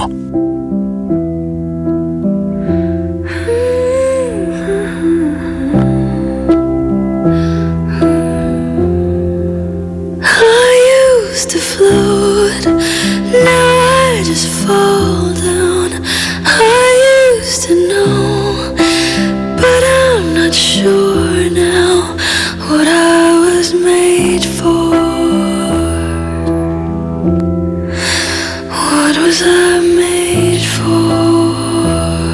1. To float, now I just fall down. I used to know, but I'm not sure now what I was made for. What was I made for?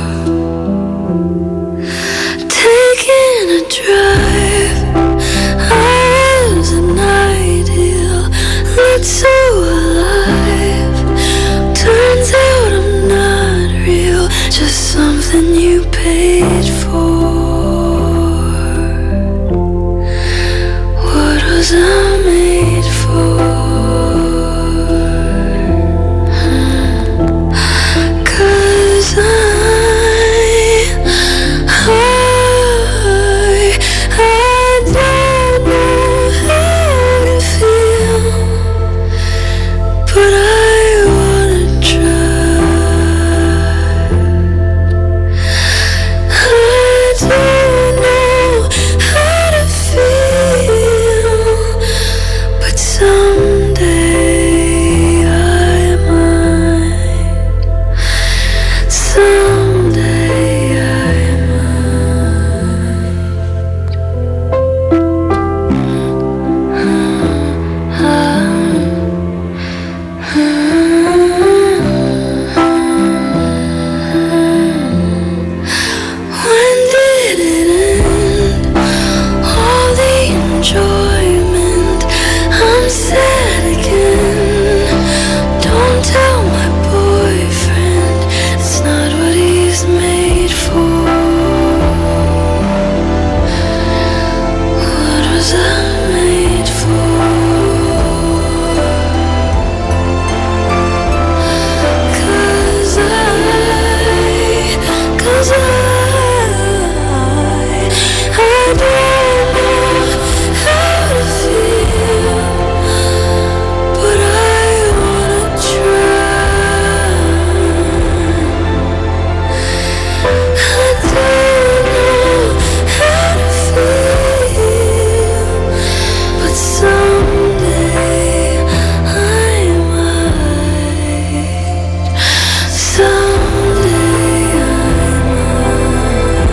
Taking a drive, I was an ideal. Looked so alive. Turns out I'm not real, just something you paid for. What was I made for? 'Cause I don't know how to feel, but I wanna try. I don't know how to feel, but someday I might. Someday I When did it end? All the enjoyment. I'm sad again. Don't tell my boyfriend, it's not what he's made for. What was I made for? 'Cause I don't know how to feel, but I wanna try. I don't know how to feel, but someday I might. Someday I might.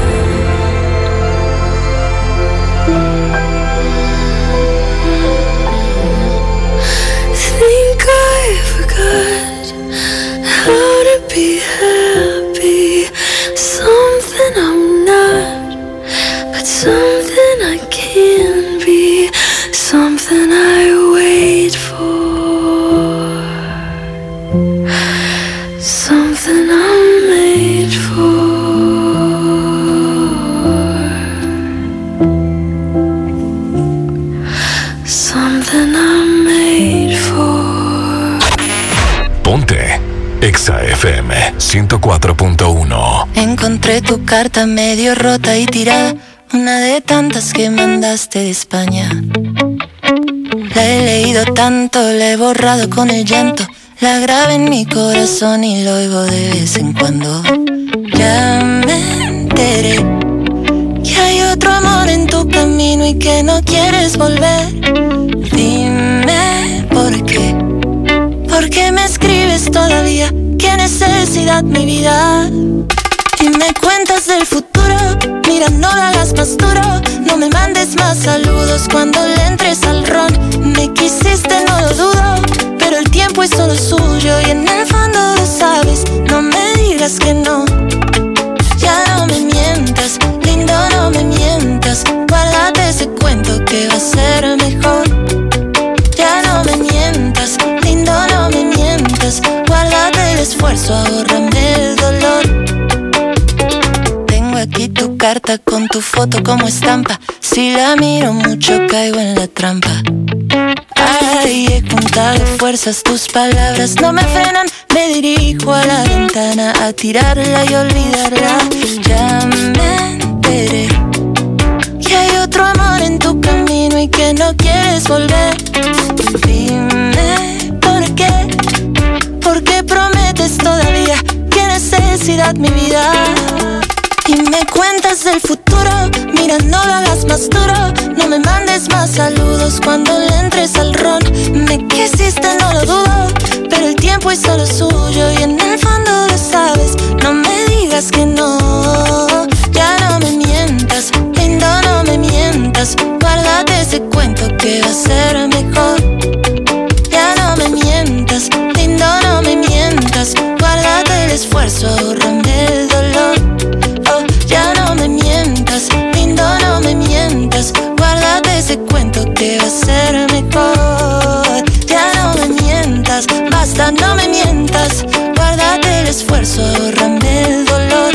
Think I forgot how to be happy. Something I'm not, but something I can be. Something I wait for. Something I'm made for. Something I'm made for. Ponte Exa FM 104.1. Encontré tu carta medio rota y tirada, una de tantas que mandaste de España. La he leído tanto, la he borrado con el llanto, la grabé en mi corazón y lo oigo de vez en cuando. Ya me enteré que hay otro amor en tu camino y que no quieres volver. Dime por qué. ¿Por qué me escribes todavía? ¿Qué necesidad, mi vida? Y me cuentas del futuro. Mira, no lo hagas más duro. No me mandes más saludos cuando le entres al ron. Me quisiste, no lo dudo, pero el tiempo es solo suyo y en el fondo lo sabes. No me digas que no. Ya no me mientas, lindo, no me mientas. Guárdate ese cuento que va a ser mejor. Ya no me mientas, lindo, no me mientas. Guárdate el esfuerzo, ahórrame el dolor. Tengo aquí tu carta con tu foto como estampa. Si la miro mucho caigo en la trampa. Ay, he juntado fuerzas, tus palabras no me frenan. Me dirijo a la ventana a tirarla y olvidarla. Ya me enteré que hay otro amor en tu camino y que no quieres volver. Dime por qué prometes todavía necesidad mi vida. Y me cuentas del futuro, mira no lo hagas más duro. No me mandes más saludos cuando le entres al ron. Me quisiste, no lo dudo, pero el tiempo es solo suyo. Y en el fondo lo sabes, no me digas que no. Ya no me mientas, lindo no me mientas. Guárdate ese cuento que va a ser mejor. Ya no me mientas, lindo no me mientas. Guárdate el esfuerzo, ahórrame el dolor. Oh, ya no me mientas, lindo no me mientas. Guárdate ese cuento que va a ser mejor. Ya no me mientas, basta, no me mientas. Guárdate el esfuerzo, ahórrame el dolor.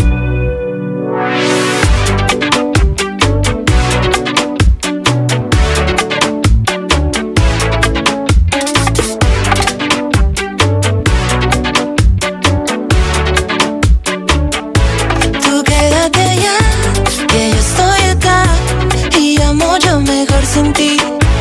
Sin ti,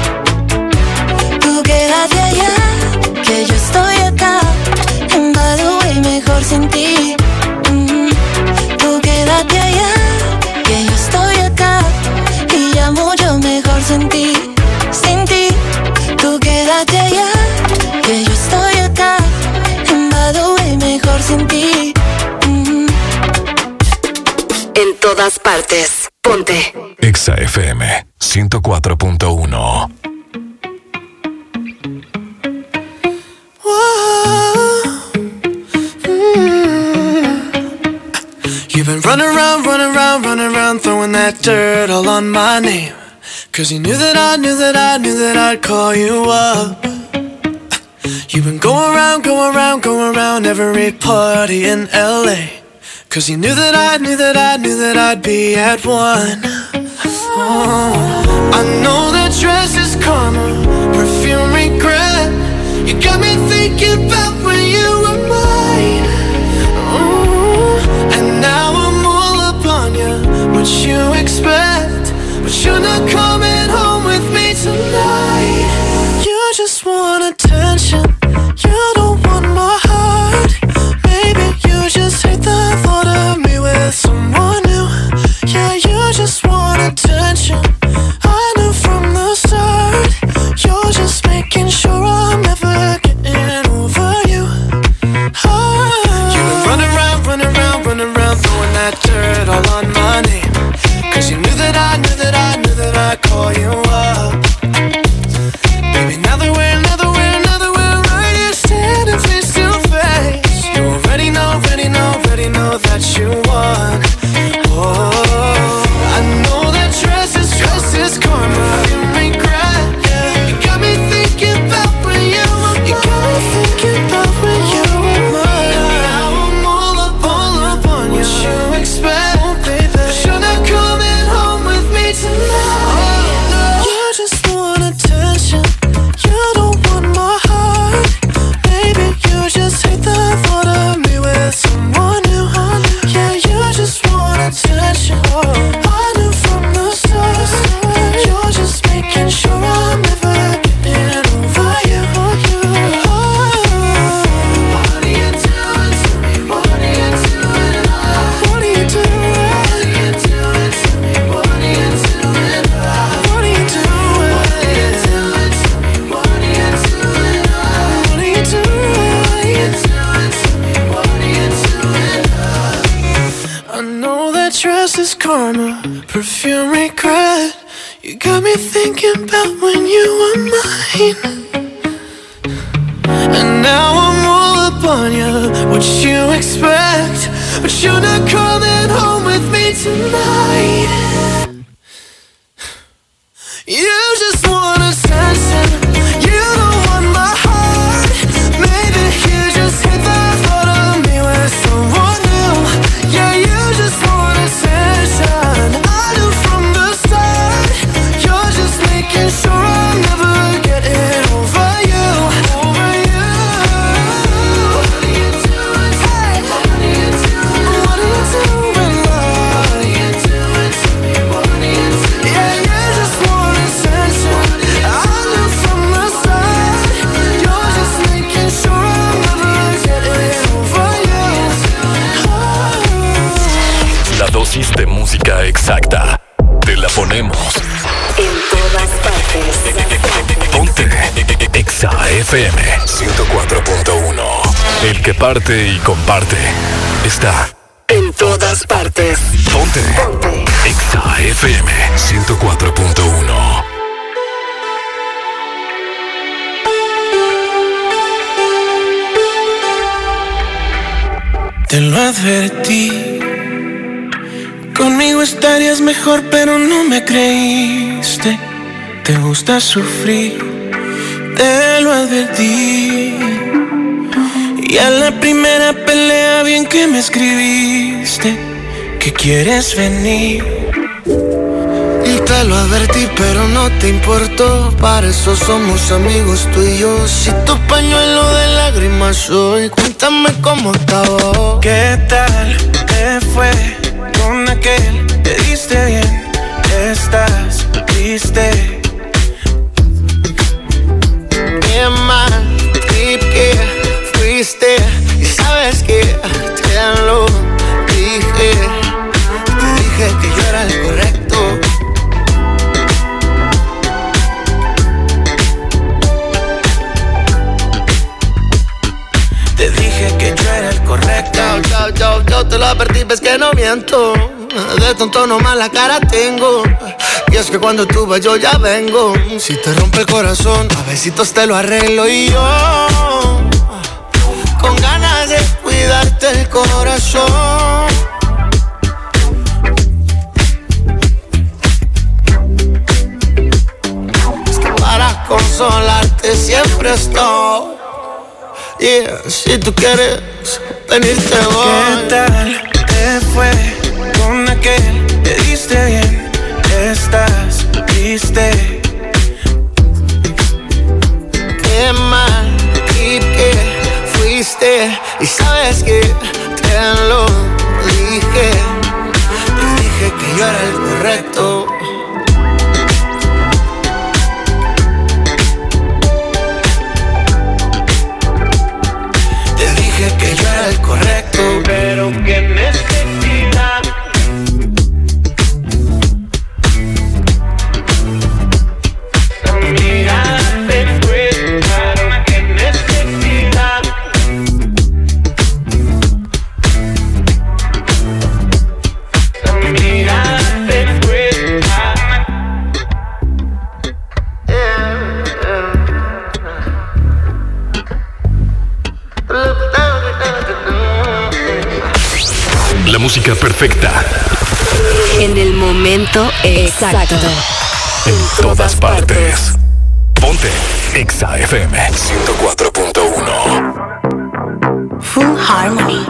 tú quédate allá, que yo estoy acá. En Badoo y mejor sin ti. Tú quédate allá, que yo estoy acá. Y ya mucho mejor sin ti, sin ti. Tú quédate allá, que yo estoy acá. En Badoo y mejor sin ti. En todas partes, ponte Exa FM 104.1. You've been running around, throwing that dirt all on my name. 'Cause you knew that I'd call you up. You've been going around every party in LA. 'Cause you knew that I'd be at one. Oh, I know that dress is karma, perfume regret. You got me thinking about when you were mine. Oh, and now I'm all up on you. What you expect? But you're not coming home with me tonight. You just want attention. You don't want my heart. Maybe you just hate the thought of me with someone new. Yeah, you just want attention. I knew from the start. You're just making sure I'm never getting over you. Oh. You've been running around, throwing that dirt all on my name. 'Cause you knew that I'd call you up. Baby, now that we're right here standing face to face. You already know that you won. Oh, I know that dress is karma, you regret. Yeah. You got me thinking about when you were mine. You got me thinking about when you were mine. Now I'm all up on you. What you expect? Oh, baby, but you're not coming home with me tonight. Oh, no. You just want attention. You don't want my heart. Maybe you just hate the thought of me with someone new. Yeah, you just want attention. I knew from the start. You're just making sure I'm never getting over you. What are you doing to me? What are you doing? What are you doing? What are you doing to me? What are you doing? What are you doing? What are you doing to me? What are you doing? What are you doing? What are you doing to me? What are you doing? I know that dress is karma, perfume regret. You got me thinking about when you were mine. And now I'm all up on you. What you expect? But you're not coming home with me tonight. You just want attention. You don't want my heart. Maybe you just hate the thought of me with someone new. Yeah, you just want attention. I knew from the start. You're just making sure I'm never getting over you. Over you. What are you doing? Hey. What are you doing? What are you doing, love? What are you doing to me? What are you doing? Yeah, you just want attention. dosis de música exacta. Te la ponemos En todas partes. Ponte Exa FM 104.1. El que parte y comparte está En todas partes. Ponte Exa FM 104.1. Te lo advertí. Conmigo estarías mejor, pero no me creíste. Te gusta sufrir, te lo advertí. Y a la primera pelea bien que me escribiste que quieres venir. Te lo advertí, pero no te importó. Para eso somos amigos tú y yo. Si tu pañuelo de lágrimas soy, cuéntame cómo acabó. ¿Qué tal te fue con aquel? ¿Te diste bien? ¿Estás triste? Qué mal trip que fuiste. Y sabes que te lo dije. Te dije que yo era el correcto. Te dije que yo era el correcto. Yo te lo advertí, ves que no miento. De tonto nomás la cara tengo. Y es que cuando tú vas yo ya vengo. Si te rompe el corazón, a besitos te lo arreglo. Y yo, con ganas de cuidarte el corazón. Es que para consolarte siempre estoy. Yeah, si tú quieres venirte voy. ¿Qué tal te fue con aquel? ¿Te diste bien? ¿Estás triste? Qué mal y que fuiste. Y sabes que te lo dije. Te dije que yo era el correcto. Que yo era el correcto, pero qué necesidad. Mírate pues, qué necesidad. Mírate pues. La música perfecta. En el momento exacto. En todas partes. Ponte Exa FM 104.1. Full Harmony.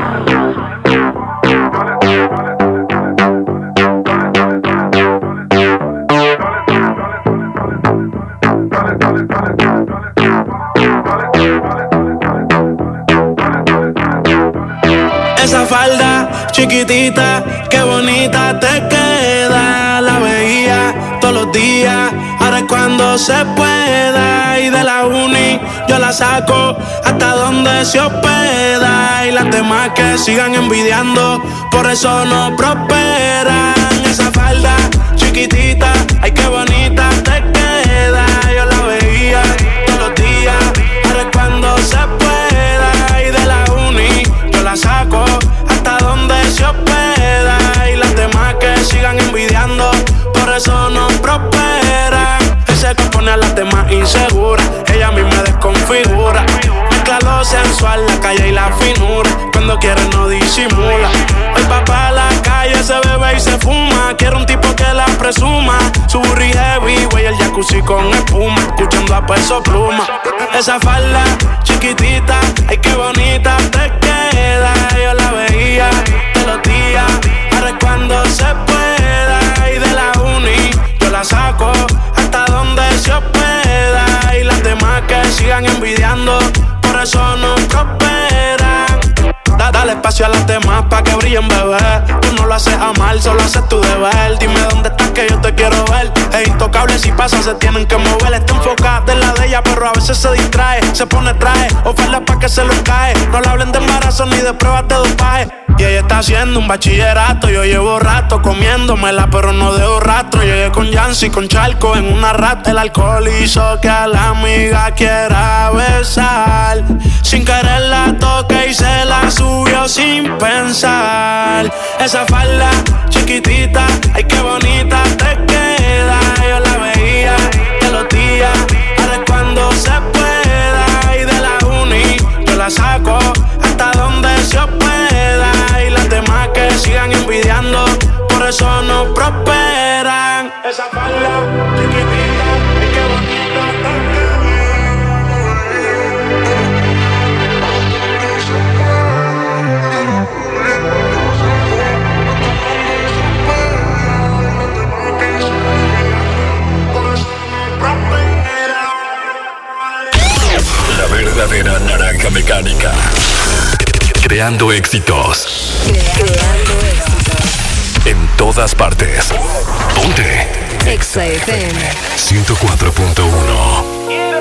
Esa falda chiquitita, qué bonita te queda. La veía todos los días, ahora es cuando se pueda. Y de la uni yo la saco hasta donde se hospeda. Y las demás que sigan envidiando, por eso no prosperan. Esa falda chiquitita, ay qué bonita te queda. Yo la veía todos los días, ahora es cuando se pueda. Y de la uni yo la saco hasta donde se hospeda. Y las demás que sigan envidiando, por eso no prosperan. Ese que pone a las demás inseguras, ella a mí me desconfigura. Mezcla lo sensual, la calle y la finura. Cuando quiere no disimula. El papá a la calle se bebe y se fuma. Quiero un tipo que la presuma. Su burri heavy, güey, el jacuzzi con espuma. Escuchando a Peso Pluma. Esa falda chiquitita, ay qué bonita te queda. Yo la veía todos los días, ahora es cuando se pueda. Y de la uni yo la saco hasta donde se hospeda. Y las demás que sigan envidiando, por eso no prosperan. Dale espacio a las demás pa' que brillen, bebé. Tú no lo haces a mal, solo haces tu deber. Dime dónde estás que yo te quiero ver. Es intocable, si pasa se tienen que mover. Está enfocada en la de ella, pero a veces se distrae. Se pone traje, oferta pa' que se lo cae. No le hablen de embarazo ni de pruebas de dopaje. Y ella está haciendo un bachillerato. Yo llevo rato comiéndomela, pero no dejo rastro. Llegué con Yancy, con Charco en una rata. El alcohol hizo que a la amiga quiera besar. Sin querer la toqué y se la subió sin pensar. Esa falda chiquitita, ay qué bonita te queda. Yo la veía de los días, ahora es cuando se pueda. Y de la uni yo la saco hasta donde se pueda. Y las demás que sigan envidiando, por eso no prosperan. Esa falda chiquitita, ay qué bonita te queda. La verdadera naranja mecánica. Creando éxitos. Creando éxitos. En todas partes. Ponte. Exa FM 104.1.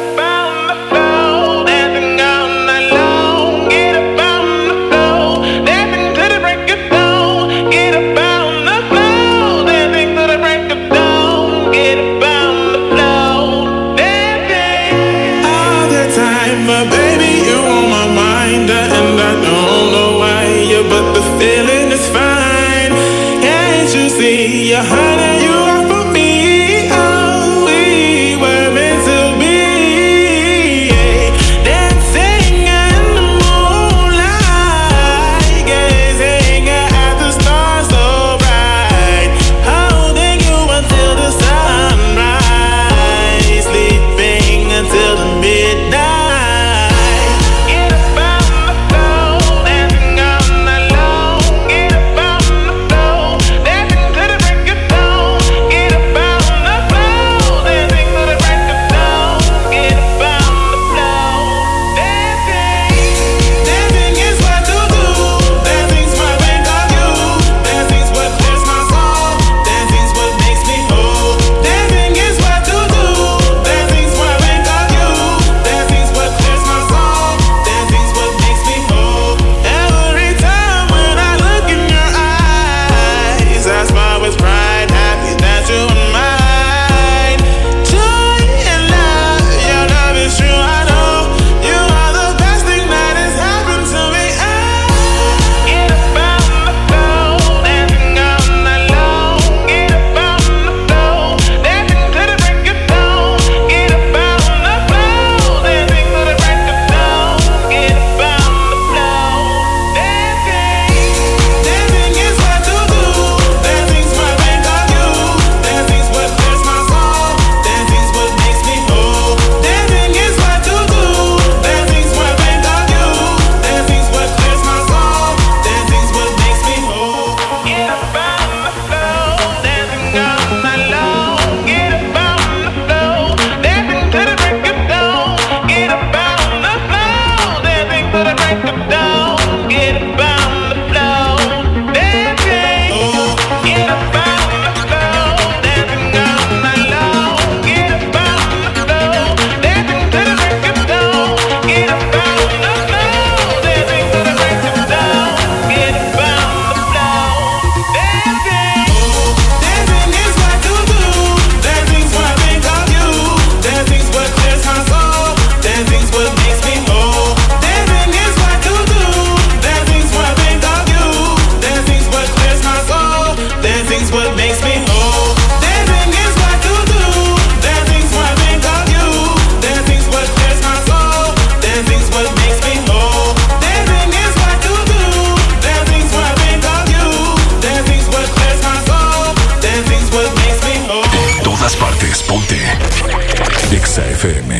Exa FM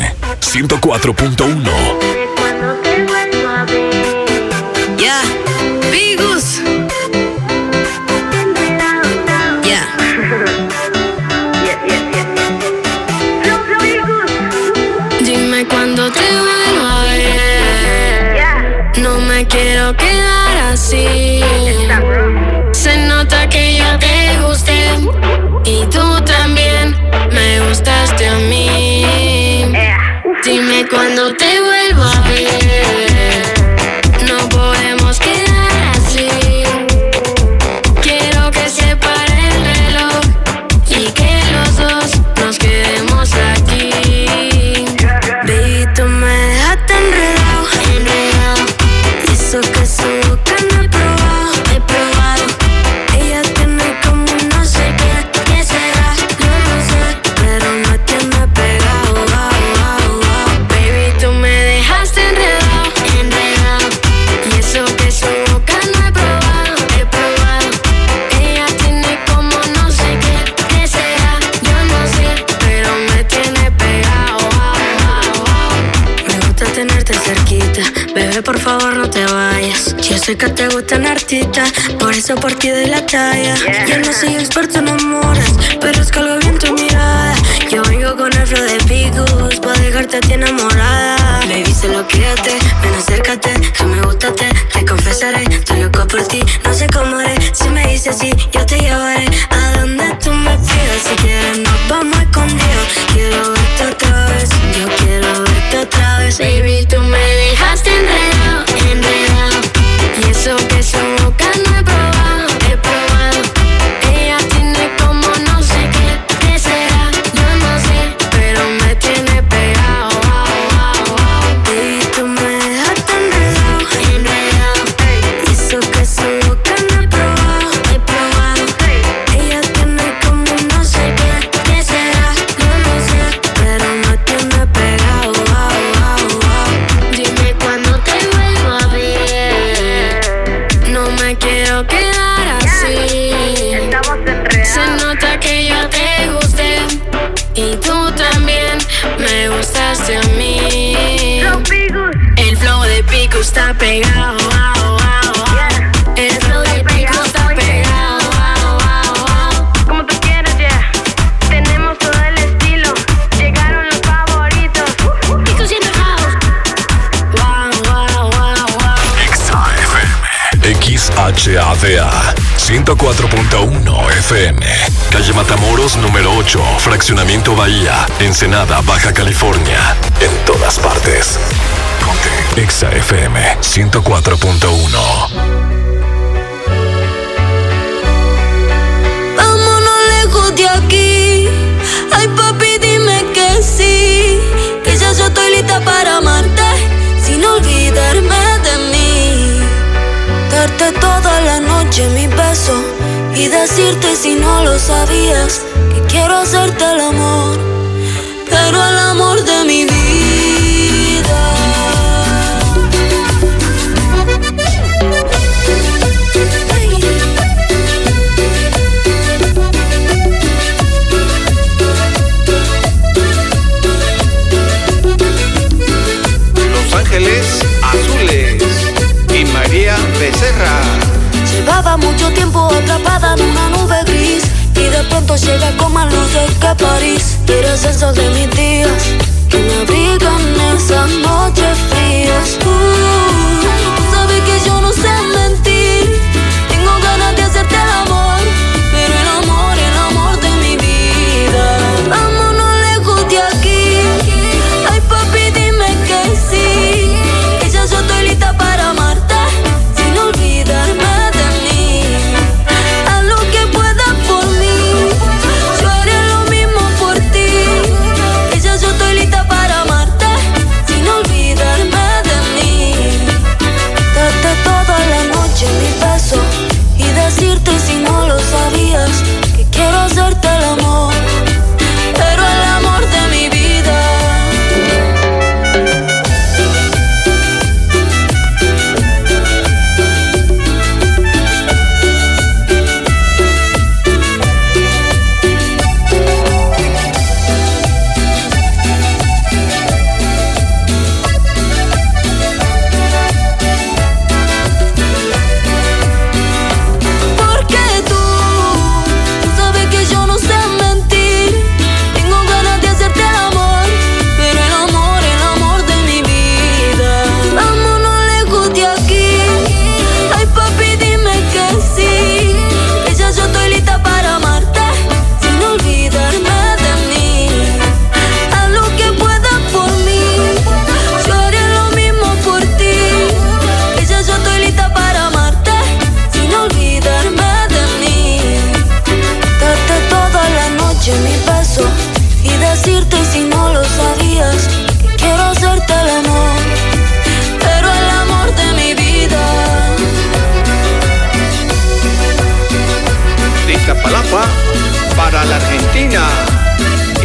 104.1. Yeah, Vigus. Yeah. Dime cuándo te vuelvo a ver. No me quiero quedar así. Se nota que yo te gusté y tú también me gustaste a mí. Dime cuándo te vuelvo a ver. No podemos quedar así. boca no he probado, he probado. Ella tiene como no sé qué será, yo no sé, pero me tiene pegado, Baby, tú me dejaste enredado, enredado. Y eso que su boca no he probado, he probado. Ella tiene como no sé qué será, yo no sé, pero me tiene pegado, Me gusta tenerte cerquita, bebé, por favor no te vayas. Yo sé que te gustan artistas, por eso por ti doy la talla. Yo no soy experto en amores, pero es que algo bien tu mirada. Yo vengo con el flow de Picus, pa' dejarte a ti enamorada. Baby, solo quédate, ven acércate, que me gustaste, te confesaré. Estoy loco por ti, no sé cómo haré. Si me dices sí, yo te llevaré a donde tú me pidas. Si quieres nos vamos escondidos, quiero verte otra vez, yo quiero verte otra vez. Baby, tú me dejaste enredado, enredado. Y eso que su boca no he probado, he probado. Ella tiene como no sé qué será, yo no sé, pero me tiene pegado, Baby, tú me dejaste enredado, enredado. Y eso que su boca no he probado, he probado. Ella tiene como no sé qué será, yo no sé, pero me tiene pegado, Dime cuándo te vuelvo a ver. No me quiero quedar así. Se nota que yo te gusté y tú también me gustaste a mí. El flow de Pico está pegado, El flow de Pico está pegado, Como tú quieras, yeah. Tenemos todo el estilo. Llegaron los favoritos. Pico siendo house. XHADA 104.1 FM. Calle Matamoros número 8, Fraccionamiento Bahía, Ensenada, Baja California. En todas partes. Ponte XFM 104.1. Vámonos lejos de aquí. Ay, papi, dime que sí, que ya yo estoy lista para amarte, sin olvidarme de mí. Darte toda la noche mi beso y decirte, si no lo sabías, que quiero hacerte el amor, pero el amor de mi vida. Los Ángeles Azules y María Becerra. Llevaba mucho tiempo atrapada en una nube gris y de pronto llega con más luces que París. Eres esos de mis días que me abrigan esas noches frías. Tú sabes que yo no sé mentir. Tengo ganas de hacerte el amor, pero el amor de mi vida. Vámonos lejos de aquí. Ay, papi, dime que sí, que ya yo estoy lista para amarte, sin olvidarme. Para amarte, sin olvidarme de mí.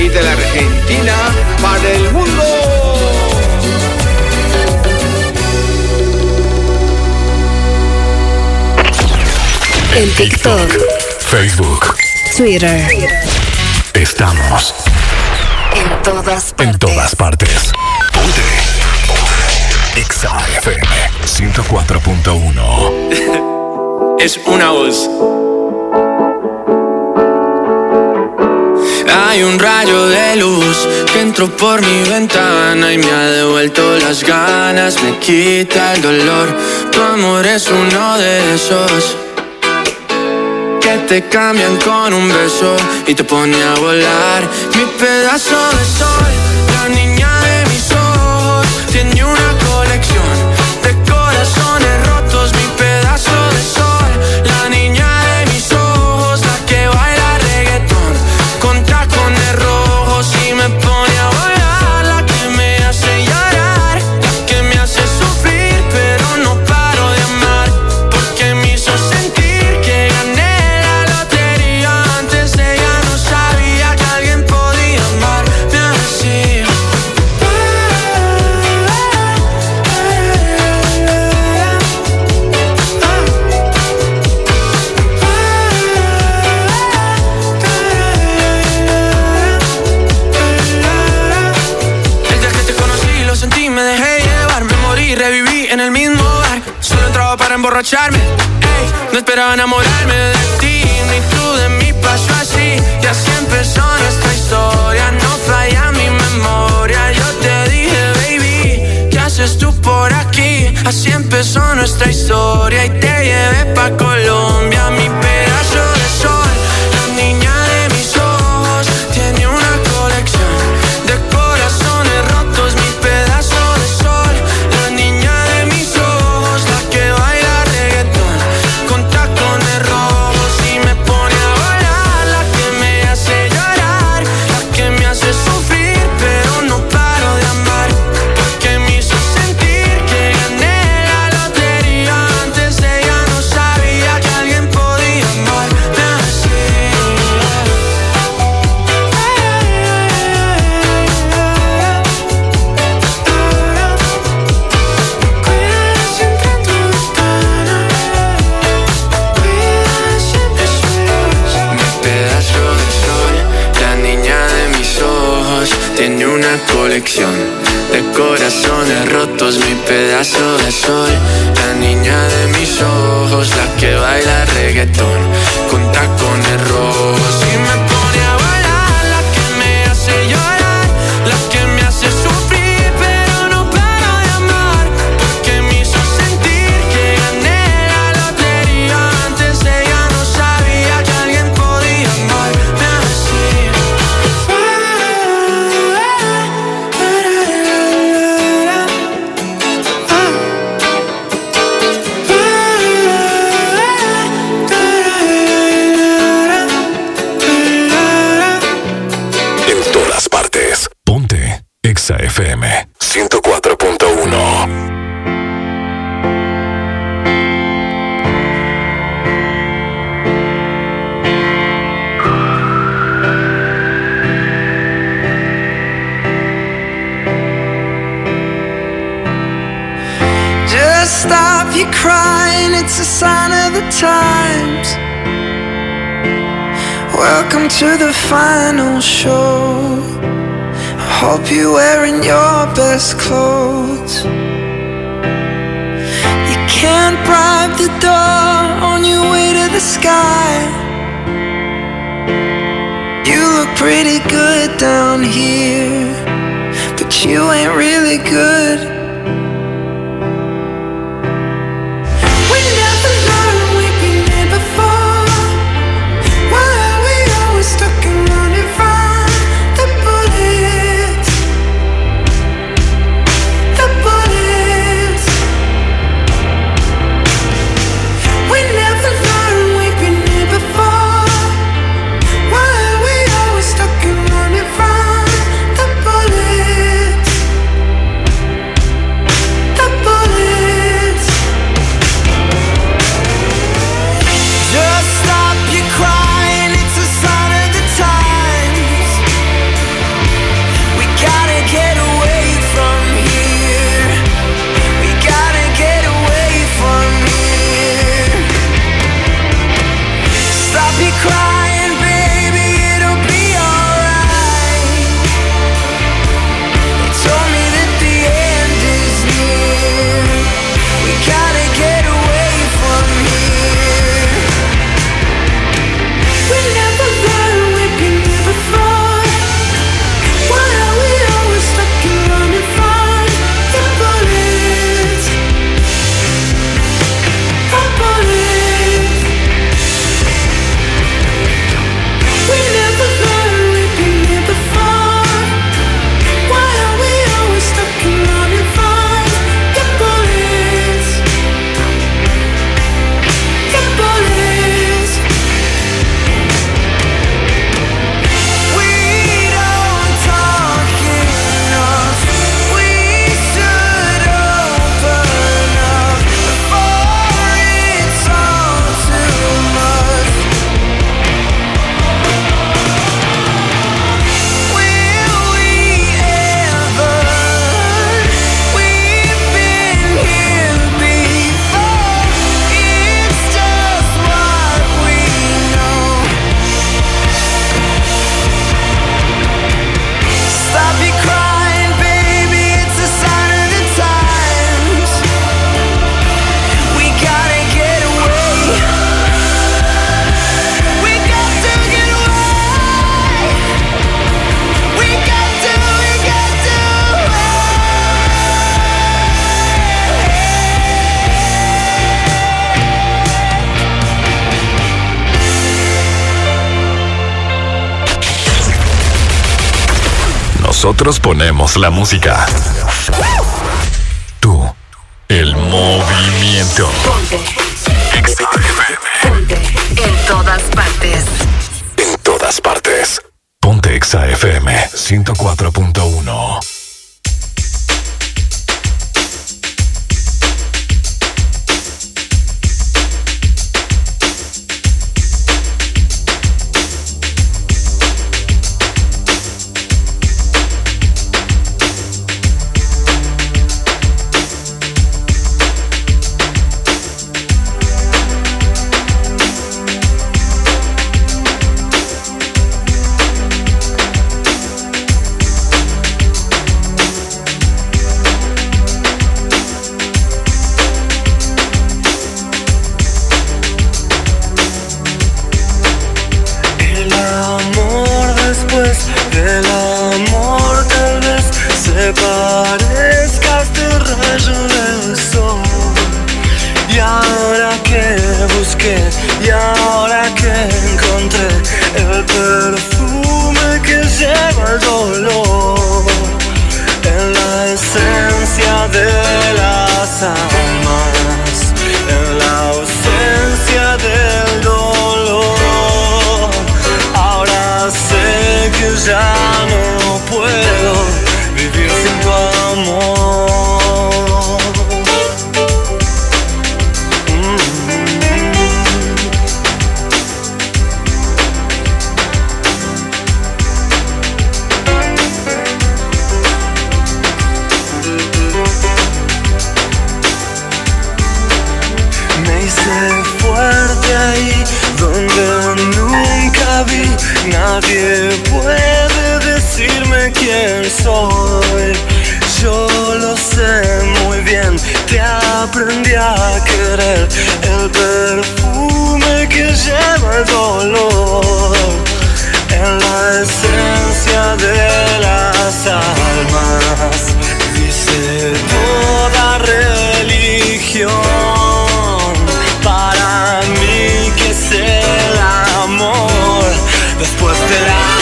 y de la Argentina para el mundo. En TikTok, Facebook, Twitter. Estamos En todas partes. en todas partes. Ponte. Exa FM 104.1. Es una voz. Hay un rayo de luz que entró por mi ventana y me ha devuelto las ganas, me quita el dolor. Tu amor es uno de esos que te cambian con un beso y te pone a volar. Mi pedazo de sol, la niña de mis ojos, tiene una colección de corazones rotos. Mi pedazo de sol, la niña de mis ojos, la que baila reggaetón con tacones rojos y me pone a volar. La que me hace llorar, la que me hace sufrir, pero no paro de amar, porque me hizo sentir que gané la lotería. Antes ella no sabía que alguien podía amarme así. El día que te conocí lo sentí, me dejé llevar, me morí, reviví en el mismo bar. Solo entraba para emborracharme, ey, no esperaba enamorarme de ti, ni tú de mí. Pasó así y así empezó nuestra historia. No falla mi memoria. Yo te dije, baby, ¿qué haces tú por aquí? Así empezó nuestra historia y te llevé pa' Colombia. Mi pedazo de sol, la niña de mis ojos, tiene una colección de corazones rotos. Mi pedazo de sol, la niña de mis ojos, la que baila reggaetón con tacones rojos y me pone a volar. La que me hace llorar, la que me hace sufrir, pero no paro de amar, porque me hizo sentir que gané la lotería. Antes ella no sabía que alguien podía amarme así. Cuida siempre tu ventana, cuida siempre su luz. Mi pedazo de sol, la niña de mis ojos, tiene una colección de corazones rotos. Mi pedazo de sol, la niña de mis ojos, la que baila reggaetón con tacones rojos y me pone a volar. La que me hace llorar, la que me hace sufrir, pero no paro de amar, porque me hizo sentir que gané la lotería. Antes ella no sabía que alguien podía amarme así. En todas partes. Ponte. Exa FM 104.1. Just stop your crying, it's a sign of the times. Welcome to the final show. I hope you're wearing your best clothes. You can't bribe the door on your way to the sky. You look pretty good down here, but you ain't really good. We never learned we've been here before. Why are we always stuck and running from the bullets? The bullets. We never learned we've been here before. Why are we always stuck and running from the bullets? Nosotros ponemos la música. Tú, el movimiento. Ponte. Ponte. En todas partes. En todas partes. Ponte Exa FM 104.1. Y ahora que encontré el perfume que lleva el dolor, en la esencia de las almas, en la ausencia del dolor, ahora sé que ya no puedo vivir sin tu amor. Nadie puede decirme quién soy. Yo lo sé muy bien, te aprendí a querer. El perfume que lleva el dolor, en la esencia de las almas, dice toda religión. Para mí que es el amor después del amor.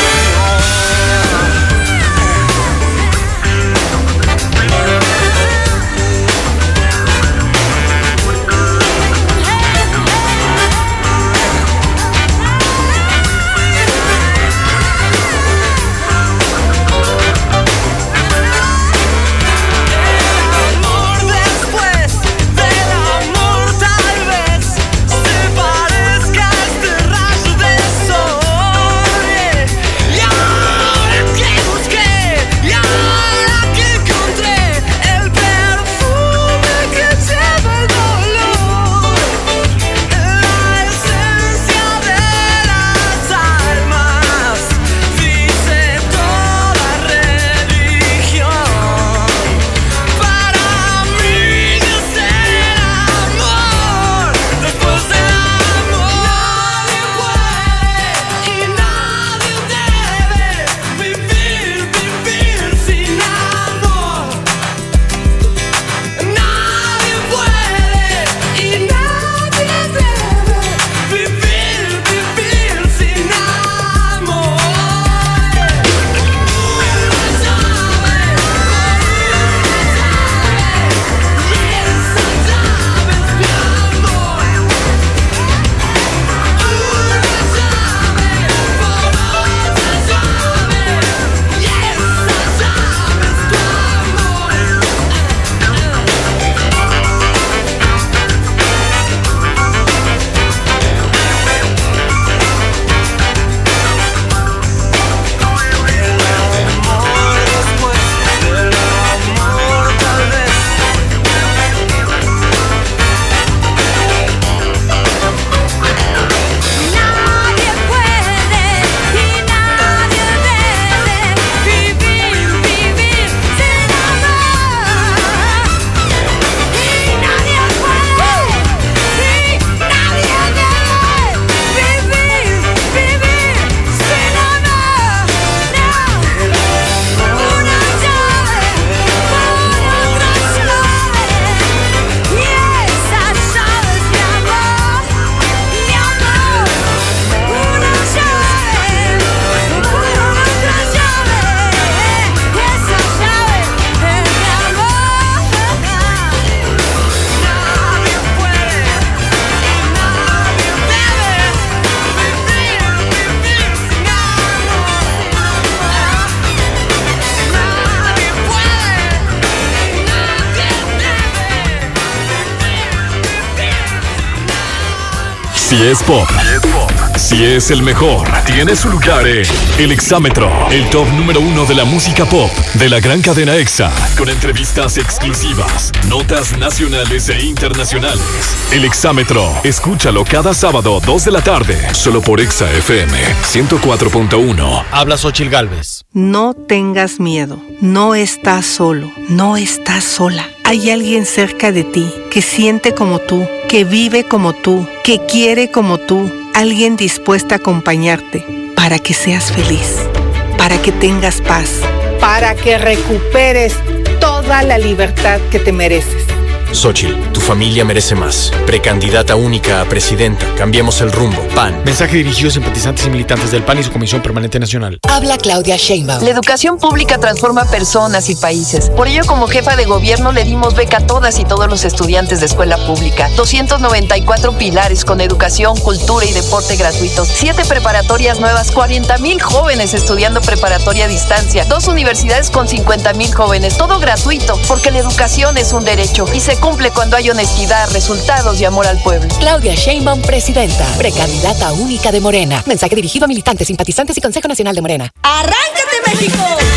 Si es pop, si es el mejor, tiene su lugar en El Exámetro, el top número 1 de la música pop de la gran cadena EXA, con entrevistas exclusivas, notas nacionales e internacionales. El Exámetro, escúchalo cada sábado 2 de la tarde, solo por EXA FM 104.1. Habla Xóchitl Gálvez. No tengas miedo, no estás solo, no estás sola. Hay alguien cerca de ti que siente como tú, que vive como tú, que quiere como tú. Alguien dispuesto a acompañarte para que seas feliz, para que tengas paz, para que recuperes toda la libertad que te mereces. Xóchitl, tu familia merece más. Precandidata única a presidenta. Cambiemos el rumbo. PAN. Mensaje dirigido a simpatizantes y militantes del PAN y su Comisión Permanente Nacional. Habla Claudia Sheinbaum. La educación pública transforma personas y países. Por ello, como jefa de gobierno, le dimos beca a todas y todos los estudiantes de escuela pública. 294 pilares con educación, cultura y deporte gratuitos. 7 preparatorias nuevas, 40,000 jóvenes estudiando preparatoria a distancia. 2 universidades con 50,000 jóvenes. Todo gratuito, porque la educación es un derecho y se cumple cuando hay honestidad, resultados y amor al pueblo. Claudia Sheinbaum, presidenta, precandidata única de Morena. Mensaje dirigido a militantes, simpatizantes y Consejo Nacional de Morena. ¡Arráncate, México!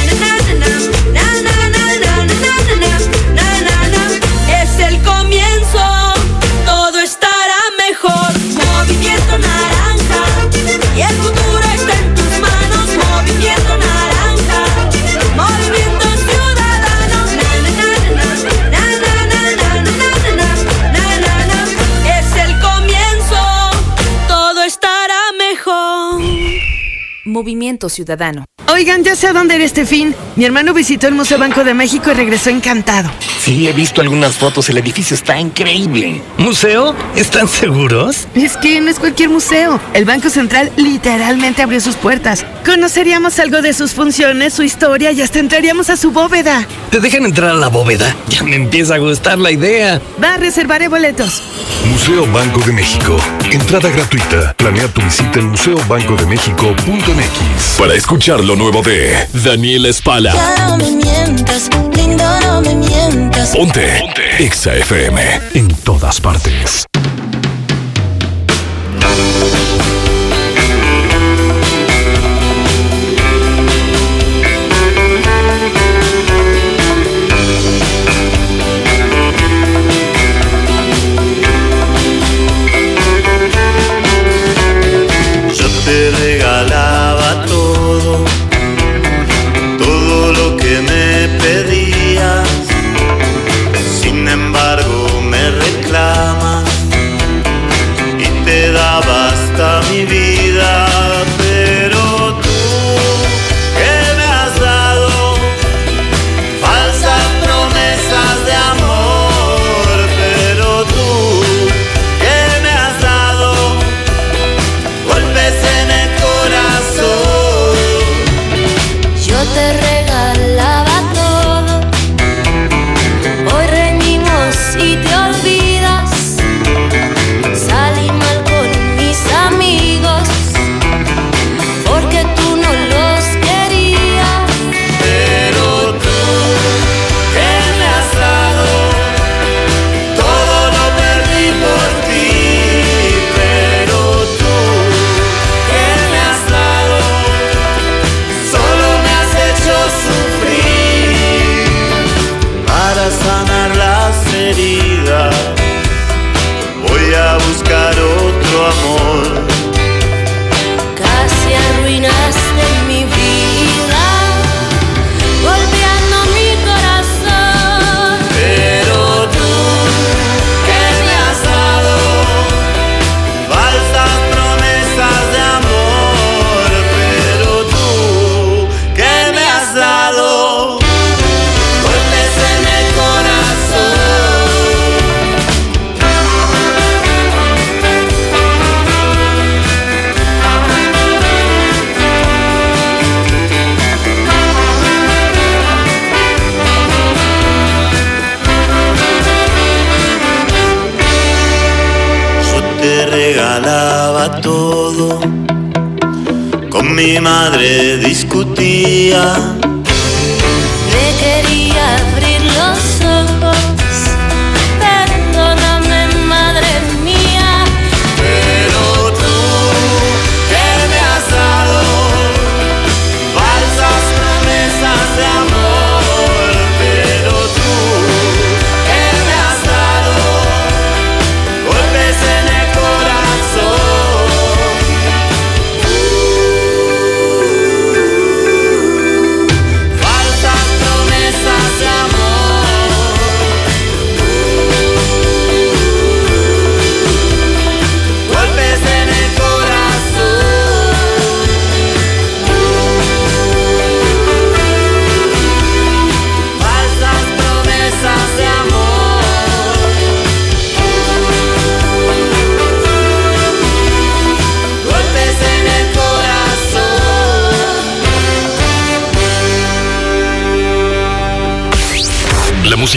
Es el comienzo, todo estará mejor. Movimiento naranja, y el futuro está en tus manos. Movimiento naranja, movimiento ciudadano. Es el comienzo, todo estará mejor. Movimiento Ciudadano. Oigan, ya sé a dónde ir este fin. Mi hermano visitó el Museo Banco de México y regresó encantado. Sí, he visto algunas fotos. El edificio está increíble. ¿Museo? ¿Están seguros? Es que no es cualquier museo. El Banco Central literalmente abrió sus puertas. Conoceríamos algo de sus funciones, su historia y hasta entraríamos a su bóveda. ¿Te dejan entrar a la bóveda? Ya me empieza a gustar la idea. Va, reservaré boletos. Museo Banco de México. Entrada gratuita. Planea tu visita en museobancodemexico.mx. Para escuchar lo nuevo de Daniela Espala. Ya no me mientas, lindo, no me mientas. Ponte EXA FM en todas partes. Yo te regalaba todo lo que me pedías. Sin embargo me reclamas y te daba hasta mi vida. Pero tú, ¿qué me has dado? Falsas promesas de amor. Pero tú, ¿qué me has dado? Golpes en el corazón. Yo te regalaba todo, hoy reñimos y te olvidas. Salí mal con mis amigos, porque tú no los querías. Pero tú, ¿qué me has dado? Todo lo perdí por ti. Pero tú, ¿qué me has dado? Solo me has hecho sufrir. Para sanar las heridas voy a buscar otro amor. Casi arruinaste mi vida, golpeando mi corazón. Pero tú, ¿qué me has dado? Falsas promesas de amor. Pero tú, ¿qué me has dado? Golpes en el corazón. Yo te regalaba todo, con mi madre discutía. Me quería abrir los ojos, perdóname, madre mía. Pero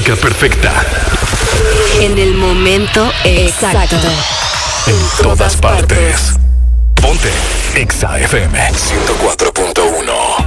música perfecta. En el momento exacto. En todas partes. Ponte Exa FM 104.1.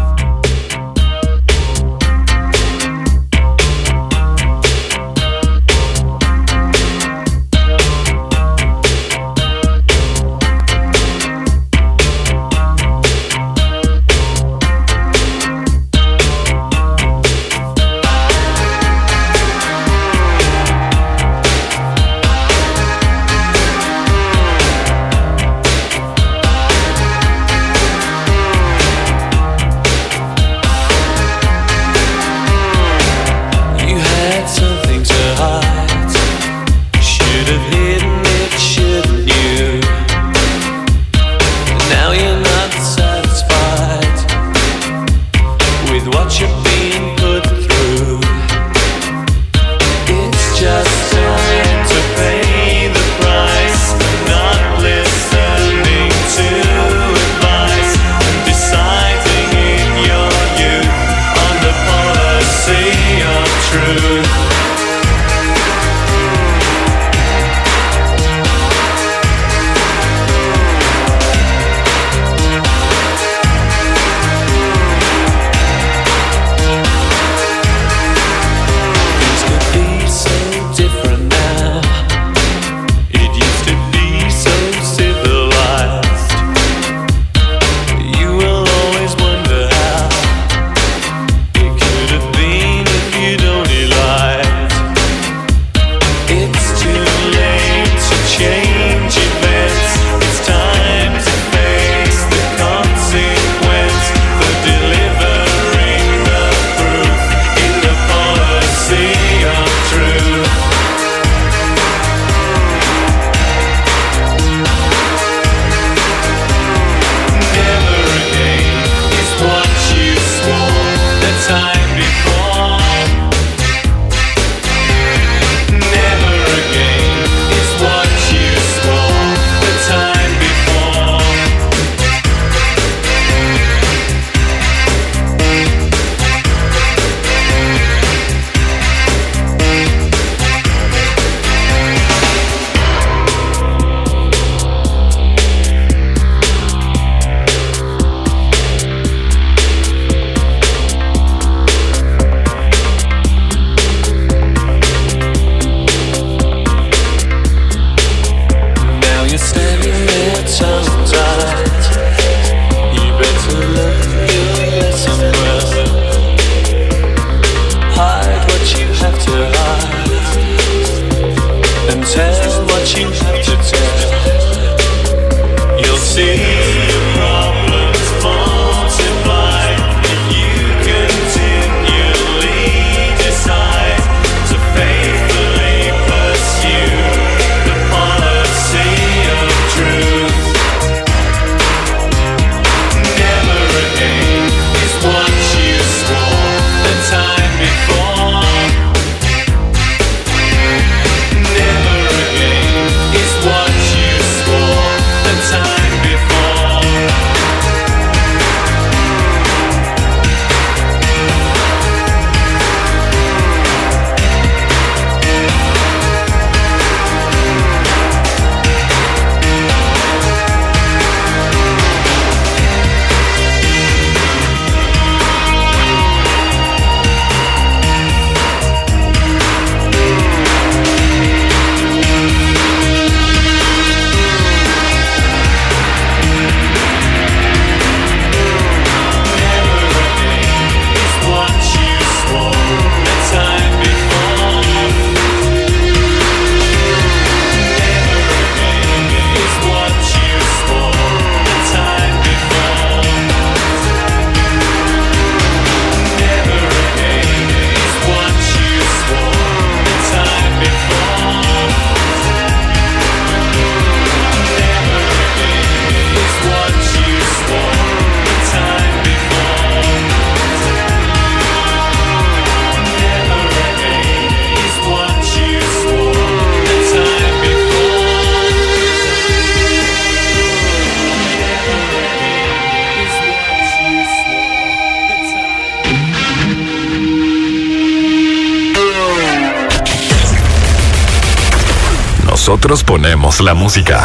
Nosotros ponemos la música.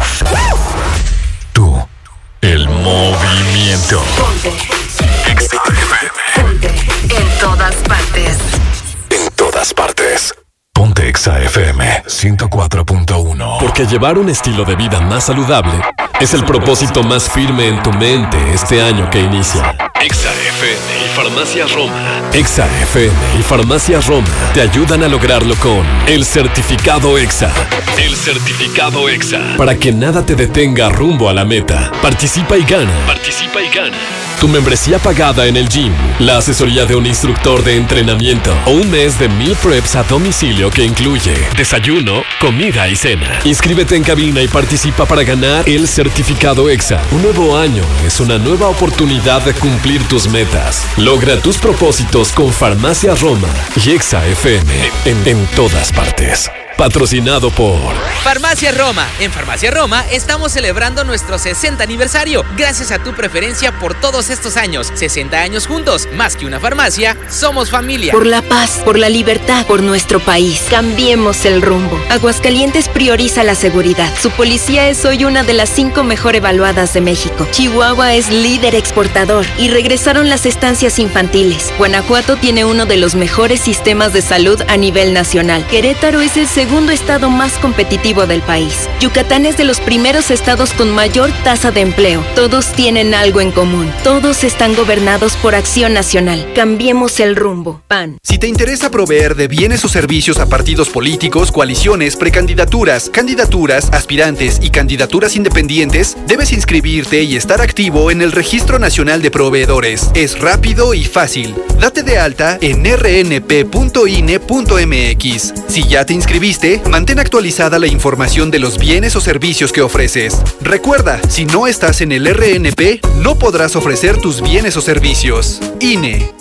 Tú, el movimiento. Ponte. Exa FM. Ponte. En todas partes. En todas partes. Ponte Exa FM 104.1. Porque llevar un estilo de vida más saludable es el propósito más firme en tu mente este año que inicia. Exa FM y Farmacias Roma. Exa FM y Farmacias Roma te ayudan a lograrlo con el certificado Exa. El certificado Exa. Para que nada te detenga rumbo a la meta. Participa y gana. Participa y gana. Tu membresía pagada en el gym, la asesoría de un instructor de entrenamiento o un mes de meal preps a domicilio que incluye desayuno, comida y cena. Inscríbete en cabina y participa para ganar el certificado Exa. Un nuevo año es una nueva oportunidad de cumplir tus metas. Logra tus propósitos con Farmacia Roma y Exa FM en todas partes. Patrocinado por Farmacia Roma. En Farmacia Roma estamos celebrando nuestro 60 aniversario. Gracias a tu preferencia por todos estos años. 60 años juntos. Más que una farmacia, somos familia. Por la paz, por la libertad, por nuestro país. Cambiemos el rumbo. Aguascalientes prioriza la seguridad. Su policía es hoy una de las 5 mejor evaluadas de México. Chihuahua es líder exportador y regresaron las estancias infantiles. Guanajuato tiene uno de los mejores sistemas de salud a nivel nacional. Querétaro es el segundo estado más competitivo del país. Yucatán es de los primeros estados con mayor tasa de empleo. Todos tienen algo en común. Todos están gobernados por Acción Nacional. Cambiemos el rumbo. PAN. Si te interesa proveer de bienes o servicios a partidos políticos, coaliciones, precandidaturas, candidaturas, aspirantes y candidaturas independientes, debes inscribirte y estar activo en el Registro Nacional de Proveedores. Es rápido y fácil. Date de alta en rnp.ine.mx. Si ya te inscribiste, mantén actualizada la información de los bienes o servicios que ofreces. Recuerda, si no estás en el RNP, no podrás ofrecer tus bienes o servicios. INE.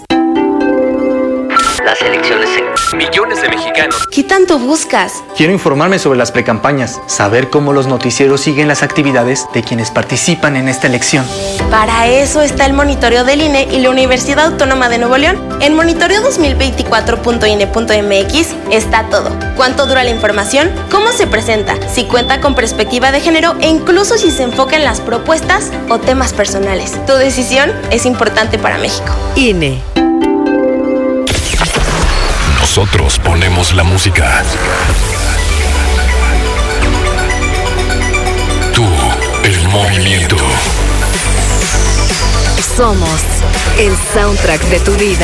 Las elecciones en millones de mexicanos. ¿Qué tanto buscas? Quiero informarme sobre las precampañas, saber cómo los noticieros siguen las actividades de quienes participan en esta elección. Para eso está el monitoreo del INE y la Universidad Autónoma de Nuevo León. En monitoreo2024.ine.mx está todo. ¿Cuánto dura la información? ¿Cómo se presenta? Si cuenta con perspectiva de género e incluso si se enfoca en las propuestas o temas personales. Tu decisión es importante para México. INE. Nosotros ponemos la música. Tú, el movimiento. Somos el soundtrack de tu vida.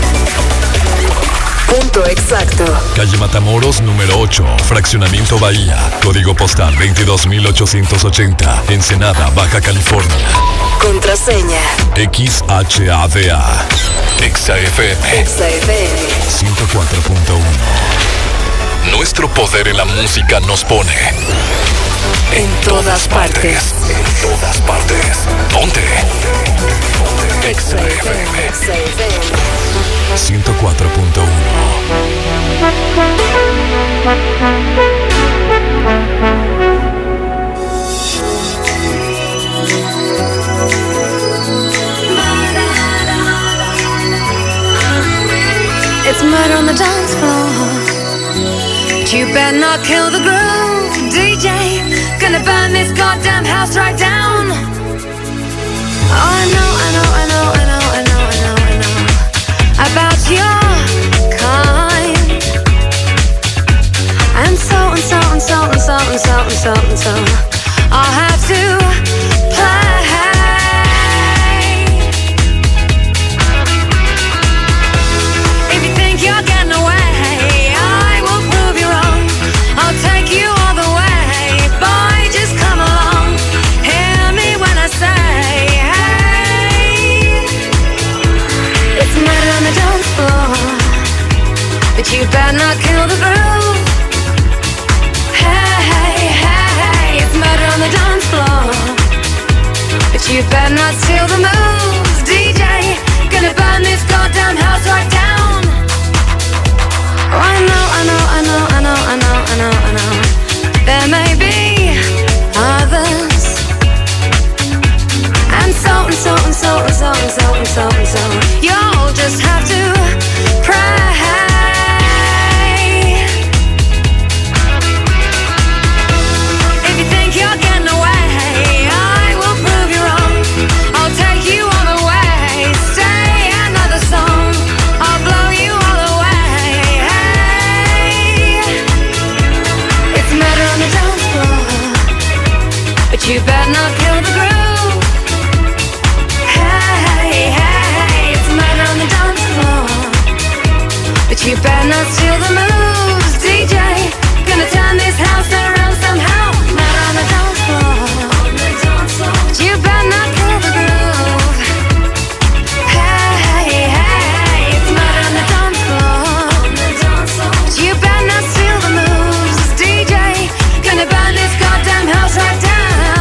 Punto exacto. Calle Matamoros, número 8, Fraccionamiento Bahía. Código postal 22880. Ensenada, Baja California. Contraseña. XHADA. Exa FM. Exa FM. 104.1. Nuestro poder en la música nos pone en todas partes. En todas partes. Ponte. Exa FM. 104.1. It's murder on the dance floor. You better not kill the groove, DJ. Gonna burn this goddamn house right down. Oh, I know about your kind. And so I'll have to play. If you think you're getting away, I will prove you wrong. I'll take you all the way. Boy, just come along. Hear me when I say, hey. It's murder on the dance floor, but you better not kill the groove. Hey, it's murder on the dance floor, but you better not steal the moves, DJ. Gonna burn this goddamn house right down. Oh, I know. There may be others, and so. You'll just have to pray. not kill the groove. Hey, hey, it's murder on the dance floor. But you better not steal the moves, DJ. Gonna turn this house around somehow. Murder on the dance floor. But you better not kill the groove. Hey, hey, it's murder on the dance floor. But you better not steal the moves, DJ. Gonna burn this goddamn house right down.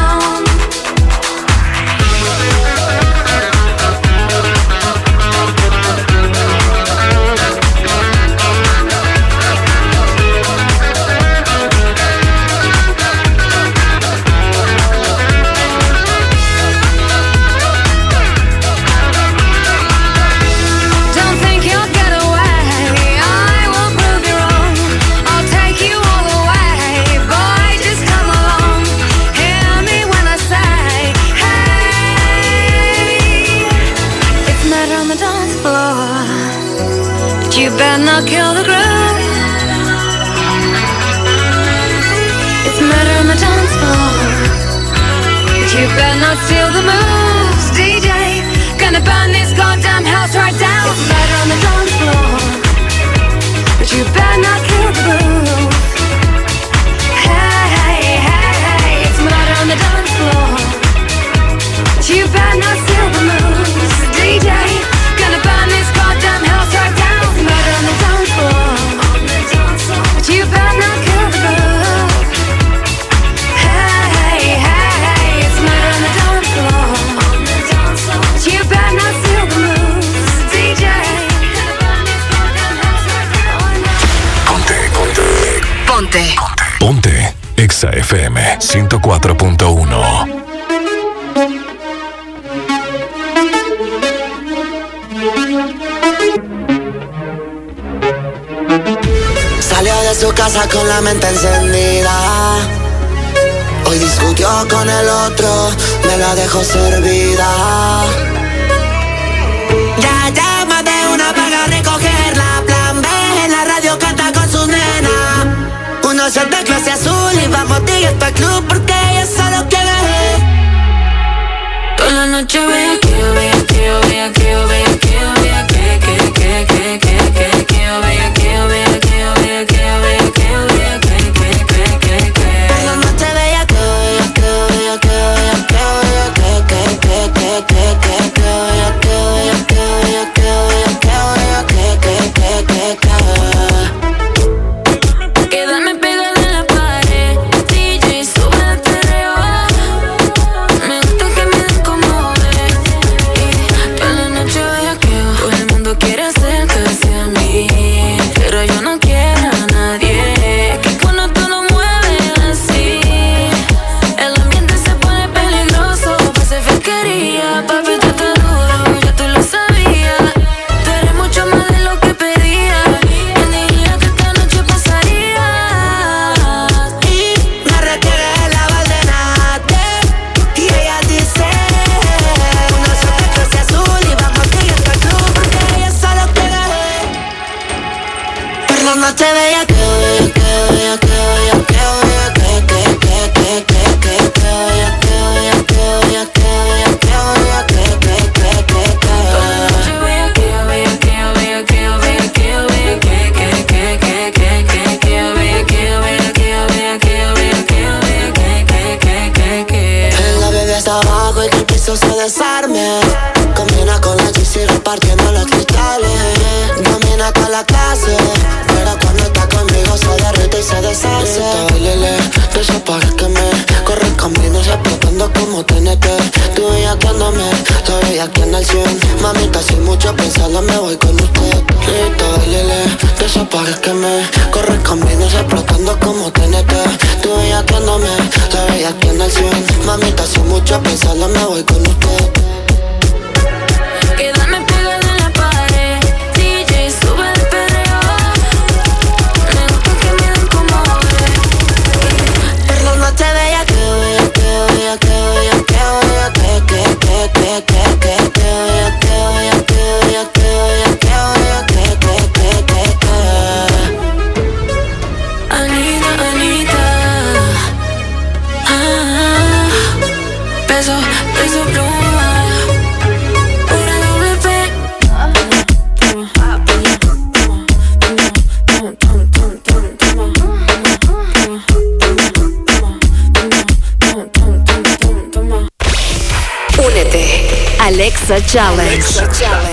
Don't think you'll get away, I will prove you wrong. I'll take you all the way, boy, just come along. Hear me when I say, hey, it's murder on the dance floor. But you better not kill the groove. It's murder on the dance floor. But you better not steal the moves, DJ. Gonna burn this goddamn house right down. It's murder on the dance floor. But you better not kill the groove. Hey, hey, hey, it's murder on the dance floor. But you better not steal the moves, DJ. Gonna burn this goddamn house right down. It's murder on the dance floor. But you better not kill the groove. Hey, hey, hey, it's murder on the dance floor. But you better not steal the moves, DJ. Ponte Exa FM 104.1. Salió de su casa con la mente encendida. Hoy discutió con el otro, me la dejó servida. Ya llama de una para recogerla. Plan B en la radio canta con sus nenas. Uno se de clase azul y vamos directo al club porque ella solo quiere. Toda la noche vea que yo vea que yo vea que yo vea que yo vea que yo vea que yo vea que yo vea que yo vea que yo vea que toda la noche vea que yo vea que yo vea que yo vea que yo vea que quedarme pegada en la pared, DJ sube el perreo. Me gusta que me den como ves. Toda la noche vea que todo el mundo quiere acercarse a mí, pero yo no quiero a nadie. Que cuando tú lo mueves así, el ambiente se pone peligroso. Pase fequería, papi, tú estás duro, ya tú lo sabías. Tú eres mucho más de lo que pedía. ¿Quién diría que esta noche pasaría? Y me requiere la valdenate. Y ella dice, uno se de clase azul y vamos directo al club porque ella solo quiere. Por la noche bella que bella, que bella, que bella, que bella, que bella, que bella, que bella, que bella, que bella, que bella, que la bebé está abajo y que el piso se desarme. Combina con la GC repartiendo los cristales. Domina toda la clase, pero cuando está conmigo se derrite y se deshace. Bailele, de esos pares que me corren caminos explotando como TNT. Tú bellaqueándome, yo bellaqueando al 100. Mamita, sin mucho pensarlo me voy con usted. Listo, bailele, de esos pares que me corren caminos explotando como TNT. Tú bellaqueándome, yo bellaqueando al 100. Mamita, sin mucho pensarlo me voy con usted. Quedarme pegada en la pared, DJ sube el perreo. Me gusta que me den como ves. Por la noche bella que bella, que bella, que bella, que bella, que peso pluma. Pura doble P. Únete. Alexa Challenge.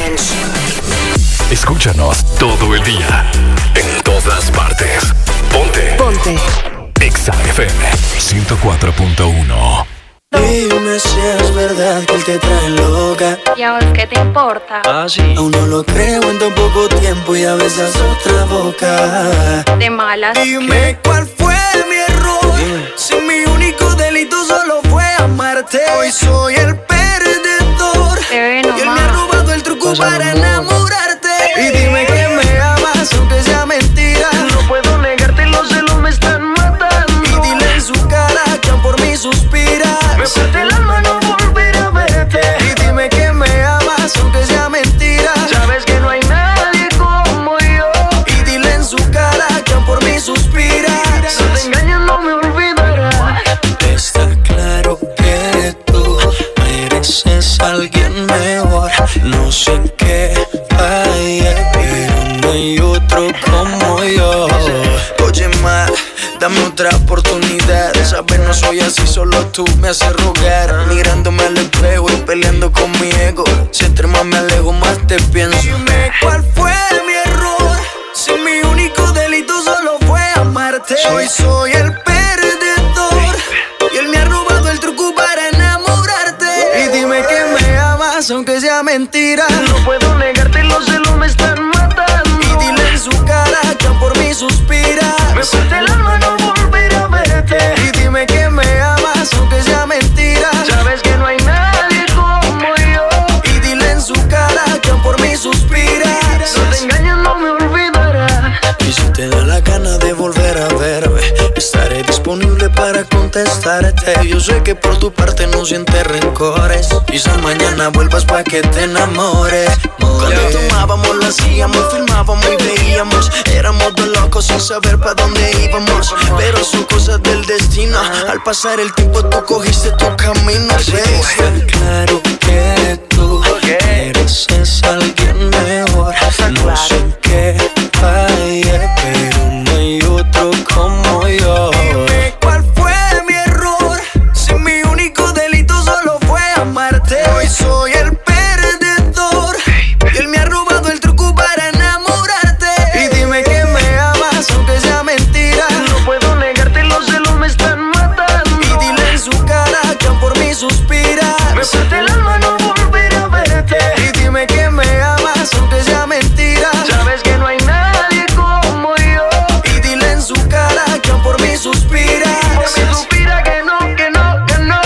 Escúchanos todo el día, en todas partes. Ponte. Exa FM 104.1. Dime si es verdad que él te trae loca. ¿Y a vos qué te importa? Aún no lo creo en tan poco tiempo y a besas otra boca. De malas. Dime cuál fue mi error. Si mi único delito solo fue amarte. Hoy soy el perdedor. Y él me ha robado el truco para enamorarte. Y dime que me amas aunque sea mentira. No puedo negarte, los celos me están matando. Y dile en su cara que aún por mí suspira. Me parte el alma no volver a verte. Y dime que me amas aunque sea mentira. Sabes que no hay nadie como yo. Y dile en su cara que aún por mí suspira. Si te engañas no me olvidarás. Está claro que tú mereces a alguien mejor. No sé qué hay, pero no hay otro como yo. Oye, ma, dame otra oportunidad. Sabes, no soy así, solo tú me haces rogar. Mirándome al espejo y peleando con mi ego. Si entre más me alejo, más te pienso. Dime cuál fue mi error. Si mi único delito solo fue amarte. Hoy soy el perdedor. Y él me ha robado el truco para enamorarte. Y dime que me amas aunque sea mentira. No puedo negarte, los celos me están matando. Y dile en su cara que por mí suspira. Me parte el alma no volver a verte. Y dime que me amas aunque sea mentira. Sabes que no hay nadie como yo. Y dile en su cara que por mí suspira. Si te engañas no me olvidarás. Y si te da la gana de volver a verme, estaré disponible para contestarte. Yo sé que por tu parte no sientes rencores. Quizá mañana vuelvas pa' que te enamores. Cuando tomábamos lo hacíamos, filmábamos y veíamos. Éramos dos locos sin saber pa' dónde íbamos. Pero son cosas del destino. Al pasar el tiempo tú cogiste tu camino. Está claro que tú mereces a alguien mejor. No sé qué falla, pero no hay otro como yo. Dime cuál fue mi error. Si mi único delito solo fue amarte. Hoy soy el perdedor. Y él me ha robado el truco para enamorarte. Y dime que me amas aunque sea mentira. No puedo negarte, los celos me están matando. Y dile en su cara que por mí suspira. Me parte el alma no volver a verte. Y dime que me amas aunque sea mentira. Sabes que no hay nadie como yo. Y dile en su cara que por mí suspira. Me suspira que no, que no, que no.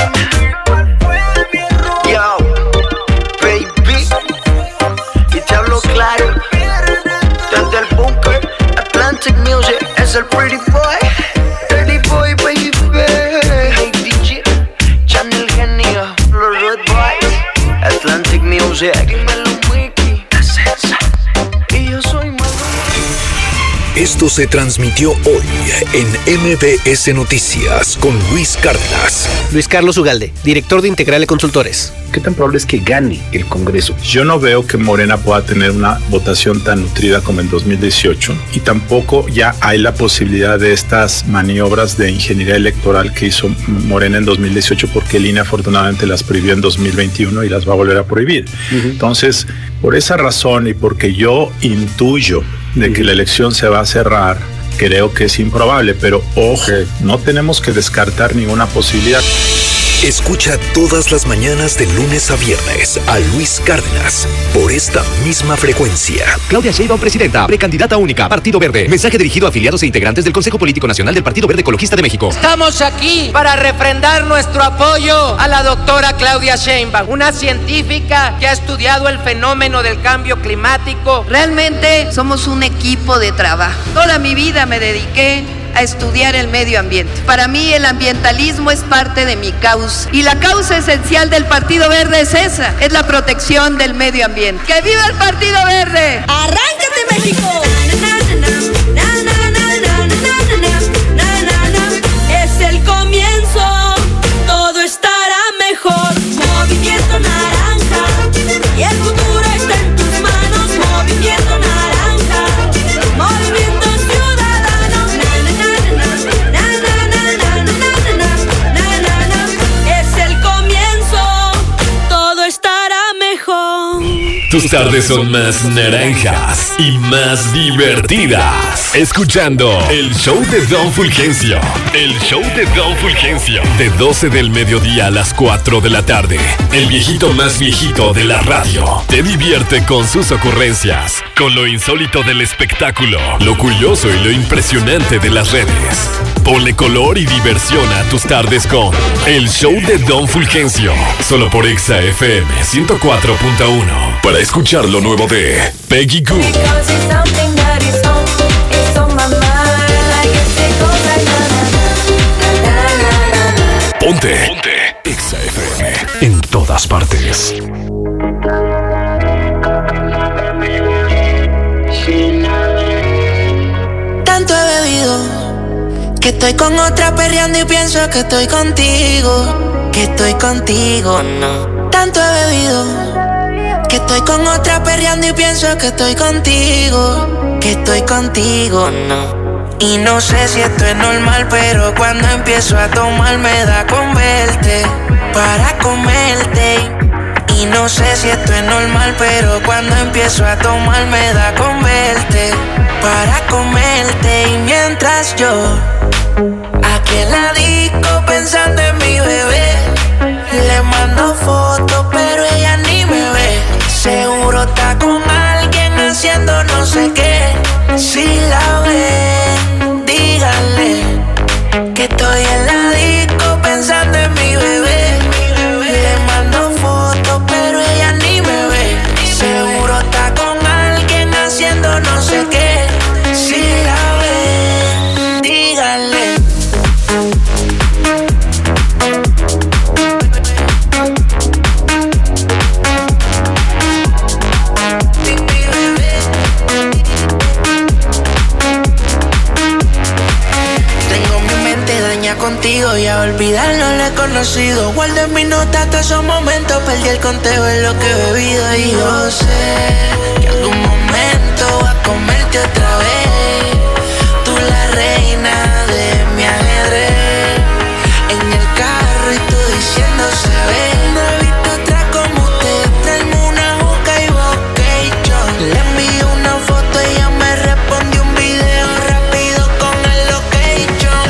Yo, baby, y te hablo claro. Desde el bunker, Atlantic Music es el pretty boy. Pretty boy, baby. Hey, DJ, Channel Genio, los Red Boys. Atlantic Music. Dímelo, Wiki. Y yo soy Madonna. Esto se transmitió hoy en MBS Noticias con Luis Cárdenas. Luis Carlos Ugalde, director de Integrale Consultores. ¿Qué tan probable es que gane el Congreso? Yo no veo que Morena pueda tener una votación tan nutrida como en 2018 y tampoco ya hay la posibilidad de estas maniobras de ingeniería electoral que hizo Morena en 2018 porque el INE afortunadamente las prohibió en 2021 y las va a volver a prohibir. Entonces, por esa razón y porque yo intuyo de que la elección se va a cerrar, creo que es improbable, pero ojo, no tenemos que descartar ninguna posibilidad. Escucha todas las mañanas de lunes a viernes a Luis Cárdenas por esta misma frecuencia. Claudia Sheinbaum, presidenta, precandidata única, Partido Verde. Mensaje dirigido a afiliados e integrantes del Consejo Político Nacional del Partido Verde Ecologista de México. Estamos aquí para refrendar nuestro apoyo a la doctora Claudia Sheinbaum, una científica que ha estudiado el fenómeno del cambio climático. Realmente somos un equipo de trabajo. Toda mi vida me dediqué a estudiar el medio ambiente. Para mí el ambientalismo es parte de mi causa. Y la causa esencial del Partido Verde es esa, es la protección del medio ambiente. ¡Que viva el Partido Verde! ¡Arráncate, México! Es el comienzo, todo estará mejor. tus tardes son más naranjas y más divertidas. Escuchando el show de Don Fulgencio. El show de Don Fulgencio. De 12 del mediodía a las 4 de la tarde. El viejito más viejito de la radio. Te divierte con sus ocurrencias, con lo insólito del espectáculo, lo curioso y lo impresionante de las redes. Ponle color y diversión a tus tardes con el show de Don Fulgencio. Solo por Exa FM 104.1. Para escuchar lo nuevo de Peggy Gou. Ponte Exa FM en todas partes. Tanto he bebido que estoy con otra perreando y pienso que estoy contigo. Que estoy contigo, no. Tanto he bebido que estoy con otra perreando y pienso que estoy contigo. Que estoy contigo, no. Y no sé si esto es normal, pero cuando empiezo a tomar me da con verte para comerte. Y no sé si esto es normal, pero cuando empiezo a tomar me da con verte para comerte. Y mientras yo aquí en la disco pensando en mi bebé, le mando fotos pero ella ni me ve. Seguro está con alguien haciendo no sé qué. Si la ven, díganle que estoy en la disco pensando en mi bebé. Le mando fotos pero ella ni me ve. Seguro está con alguien haciendo no sé qué. Si la ven, díganle. Contigo y a olvidarlo lo he conocido. Guardé mis notas hasta esos momentos. Perdí el conteo en lo que he bebido. Y yo sé que algún momento va a comerte otra vez. Tú la reina de mi ajedrez. En el carro y tú diciendo se ve. No he visto otra como usted. Traeme una juca y vocation. Le envié una foto y ella me respondió un video rápido con el location.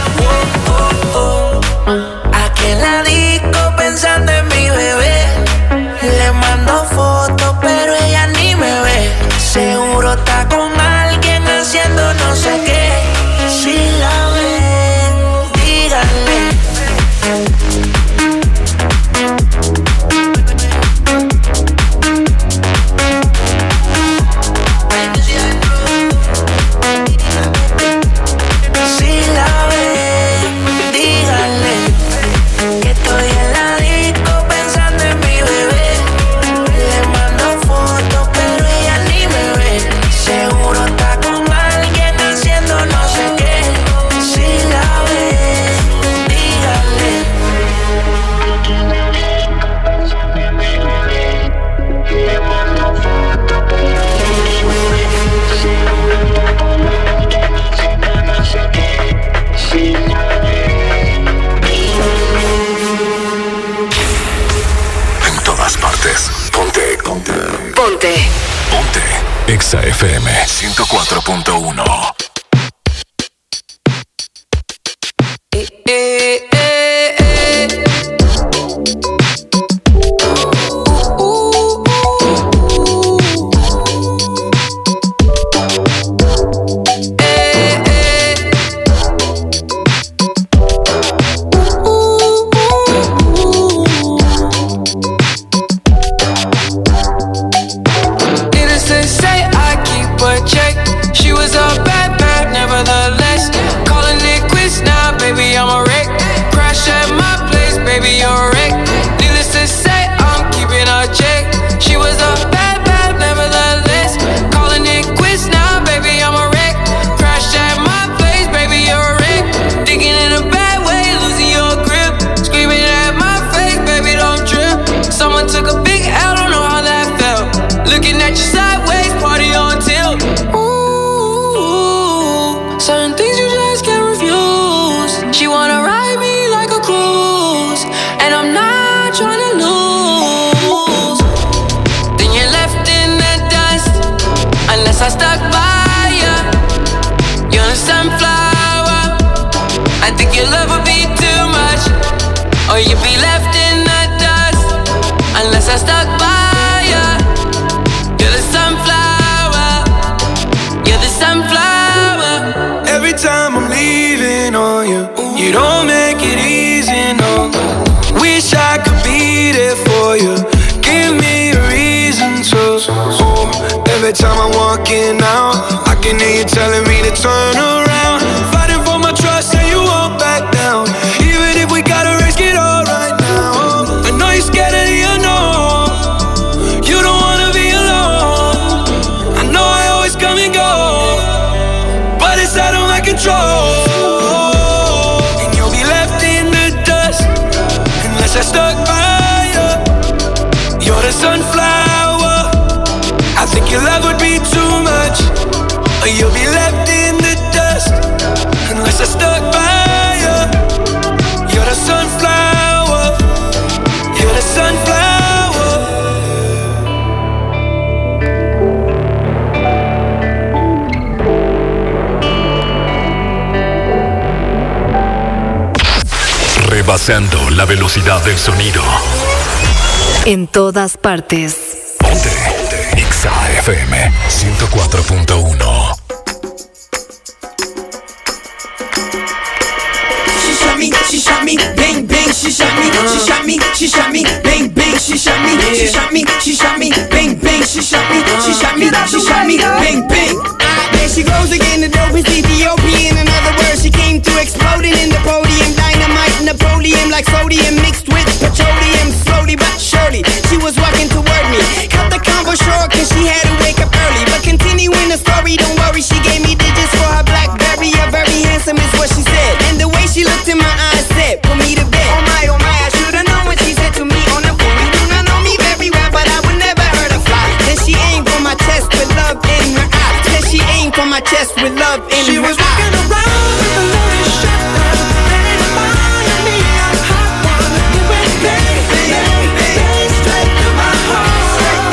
Aquí en la disco pensando en mi bebé. Le mando fotos pero ella ni me ve. Seguro está con alguien haciendo no sé qué. Si la ven, díganle. Si la ven, díganle que estoy en la disco pensando en mi bebé. Le mando fotos pero ella ni me ve. Seguro está con alguien haciendo no sé qué. Si la ven, díganle. Le mando fotos pero no sé qué. Si la En todas partes. Ponte. Ponte. Exa FM 104.1. Innocent say I keep a check. She was a bad a sunflower. I think your love would be too much, or you'll be left in the dust unless I stuck by you. You're the sunflower. You're the sunflower. Rebasando la velocidad del sonido. En todas partes. Ponte Exa FM 104.1. She shot me, bang bang. She shot me, she shot me, she shot me, bang bang. She shot me, she shot me, she shot me, bang bang. She shot me, she shot me, she shot me, bang bang. There she goes again, the dope is Ethiopian. In other words, she came through exploding in the podium. Dynamite, Napoleon, like sodium mixed with petroleum. Slowly but surely, she was walking toward me. Cut the combo short, cause she had to wake up early. But continuing the story, don't worry, she gave me digits for her BlackBerry. A very handsome is what she said. And the way she looked in my eyes said, put me to bed. Oh my, I should've known what she said to me on the phone. You do not know me very well, but I would never hurt a fly. Then she aimed for my chest with love in her eyes. Then she aimed for my chest with love in her eyes. She was walking around with a loaded shotgun, ready to fire me a hot one. It went bang, bang, bang, straight to my heart.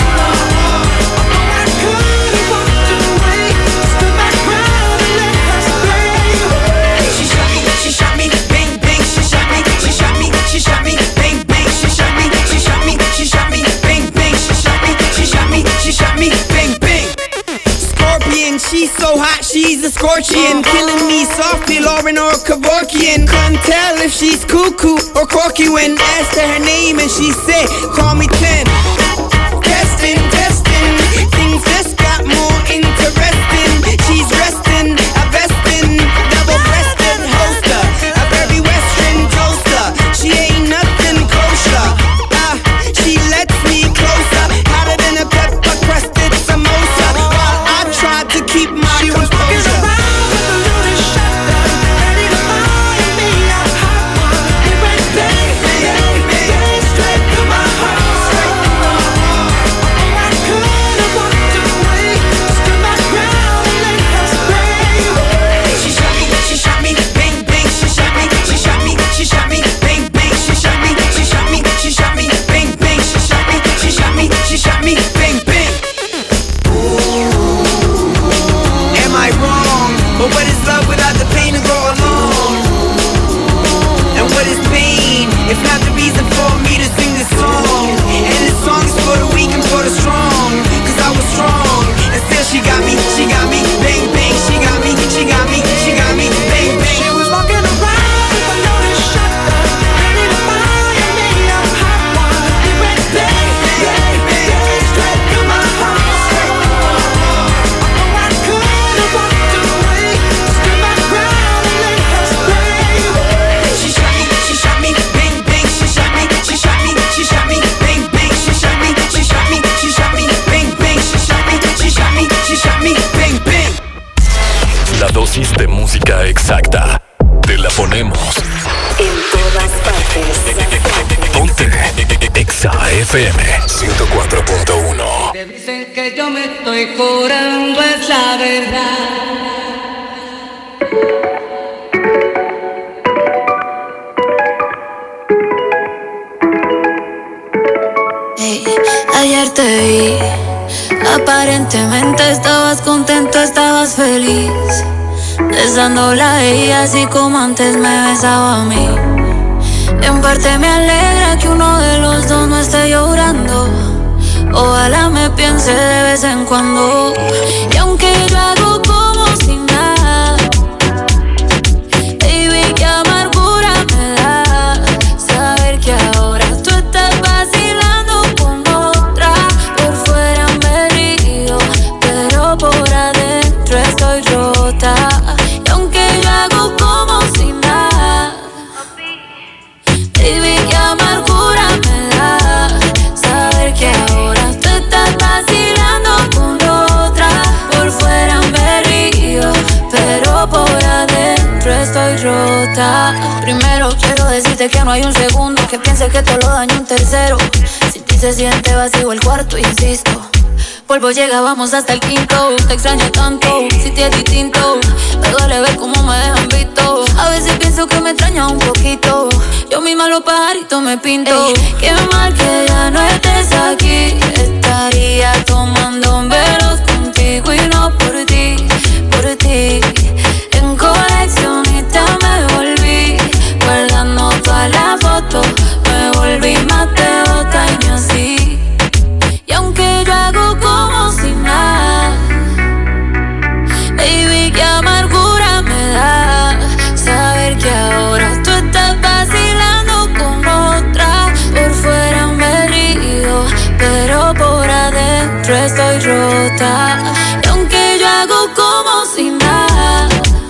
I couldn't walk away, stood my ground and let her spray. She shot me, bang, bang. She shot me, she shot me, she shot me, bang, bang. She shot me, she shot me, she shot me, bang, bang. She shot me, she shot me, she shot me, bang, bang. Scorpion, she's so hot, she's a scorpion. Killing me softly, Lauren or Kevorkian. Couldn't tell if she's cuckoo or corky when asked her her name and she said, call me 10. Testing, testing, things just got more interesting. She's resting, a vestin', double-breasted holster, a very western toaster. She ain't nothing kosher. She lets me closer, hotter than a pepper-crusted samosa. While I tried to keep my She was walking around with a loaded shotgun, ready to fire me a hot one. It went bang, bang, bang, straight to my heart. I could've walked away, stood my ground and let her spray. She shot me, bang, bang. She shot me, she shot me, she shot me, bang, bang. She shot me, she shot me, she shot me, bang, bang. She shot me, she shot me, she shot me, bang, bang. Am I wrong? But what is love without the pain to go along? And what is pain if not the reason for me to sing this song? And this song is for the weak and for the strong, cause I was strong and still she got me, bang bang. She got me, she got me, she got me, bang bang. She was walking around with a loaded shotgun, ready to fire me a hot one. It went bang, bang, bang, straight to my heart. I could've walked away, stood my ground and let her spray. She shot me, bang, bang. She shot me, she shot me, she shot me, bang, bang. She shot me, she shot me, she shot me, bang, bang. She shot me, she shot me, she shot me, bang, bang. La dosis de música exacta. Te la ponemos. En todas partes. Ponte Exa FM 104.1. Te dicen que yo me estoy curando, es la verdad. Ey, ayer te vi, aparentemente estabas contento, estabas feliz, besándola a ella así como antes me besaba a mí. En parte me alegra que uno de los dos no esté llorando, ojalá me piense de vez en cuando. Y aunque yo hago como si nada, baby, qué amargura me da saber que ahora tú estás vacilando con otra. Por fuera me río, pero por adentro estoy rota. Y aunque yo hago como si nada, baby, qué amargura me da saber que ahora tú estás vacilando con otra. Por fuera me río, pero por adentro estoy rota. Primero quiero decirte que no hay un segundo que piense que te lo daño un tercero. Sin ti se siente vacío el cuarto, insisto. Polvo llega, vamos hasta el quinto. Te extraño tanto, si te es distinto. Me duele ver cómo me dejan visto. A veces pienso que me extraña un poquito. Yo misma los pajaritos me pinto. Qué mal que ya no estés aquí. Estaría tomando velos contigo y no por ti, por ti. En coleccionista me volví, guardando todas las fotos. Me volví más devota y no así. Y aunque yo hago como si nada, baby, qué amargura me da saber que ahora tú estás vacilando con otra. Por fuera me río, pero por adentro estoy rota. Y aunque yo hago como si nada,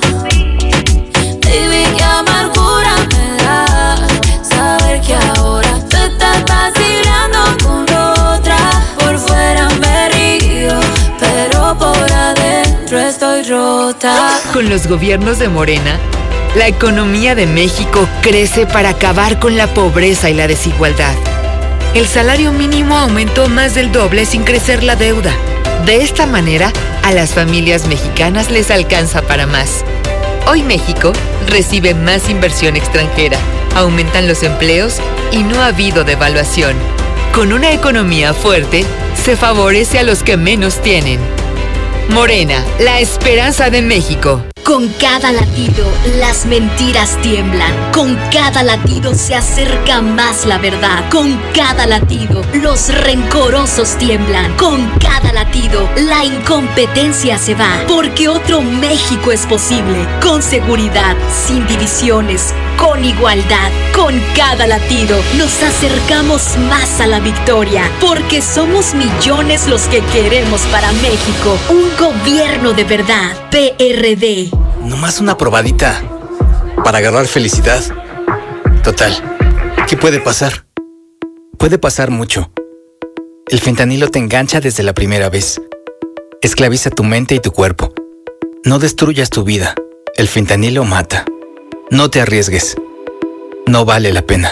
baby, qué amargura me da saber que ahora tú estás vacilando con otra. Por fuera me río, pero por adentro estoy rota. Con los gobiernos de Morena, la economía de México crece para acabar con la pobreza y la desigualdad. El salario mínimo aumentó más del doble sin crecer la deuda. De esta manera, a las familias mexicanas les alcanza para más. Hoy México recibe más inversión extranjera, aumentan los empleos y no ha habido devaluación. Con una economía fuerte, se favorece a los que menos tienen. Morena, la esperanza de México. Con cada latido, las mentiras tiemblan. Con cada latido se acerca más la verdad. Con cada latido, los rencorosos tiemblan. Con cada latido, la incompetencia se va. Porque otro México es posible. Con seguridad, sin divisiones, con igualdad. Con cada latido, nos acercamos más a la victoria. Porque somos millones los que queremos para México un gobierno de verdad. PRD. Nomás una probadita para agarrar felicidad. Total, ¿qué puede pasar? Puede pasar mucho. El fentanilo te engancha desde la primera vez. Esclaviza tu mente y tu cuerpo. No destruyas tu vida. El fentanilo mata. No te arriesgues. No vale la pena.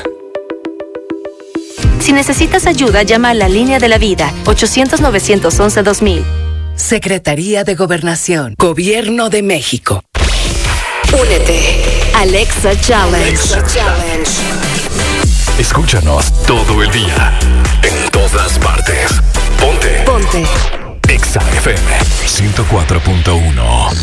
Si necesitas ayuda, llama a la Línea de la Vida, 800-911-2000. Secretaría de Gobernación, Gobierno de México. Únete. Alexa Challenge. Escúchanos todo el día, en todas partes. Ponte. Exa FM 104.1.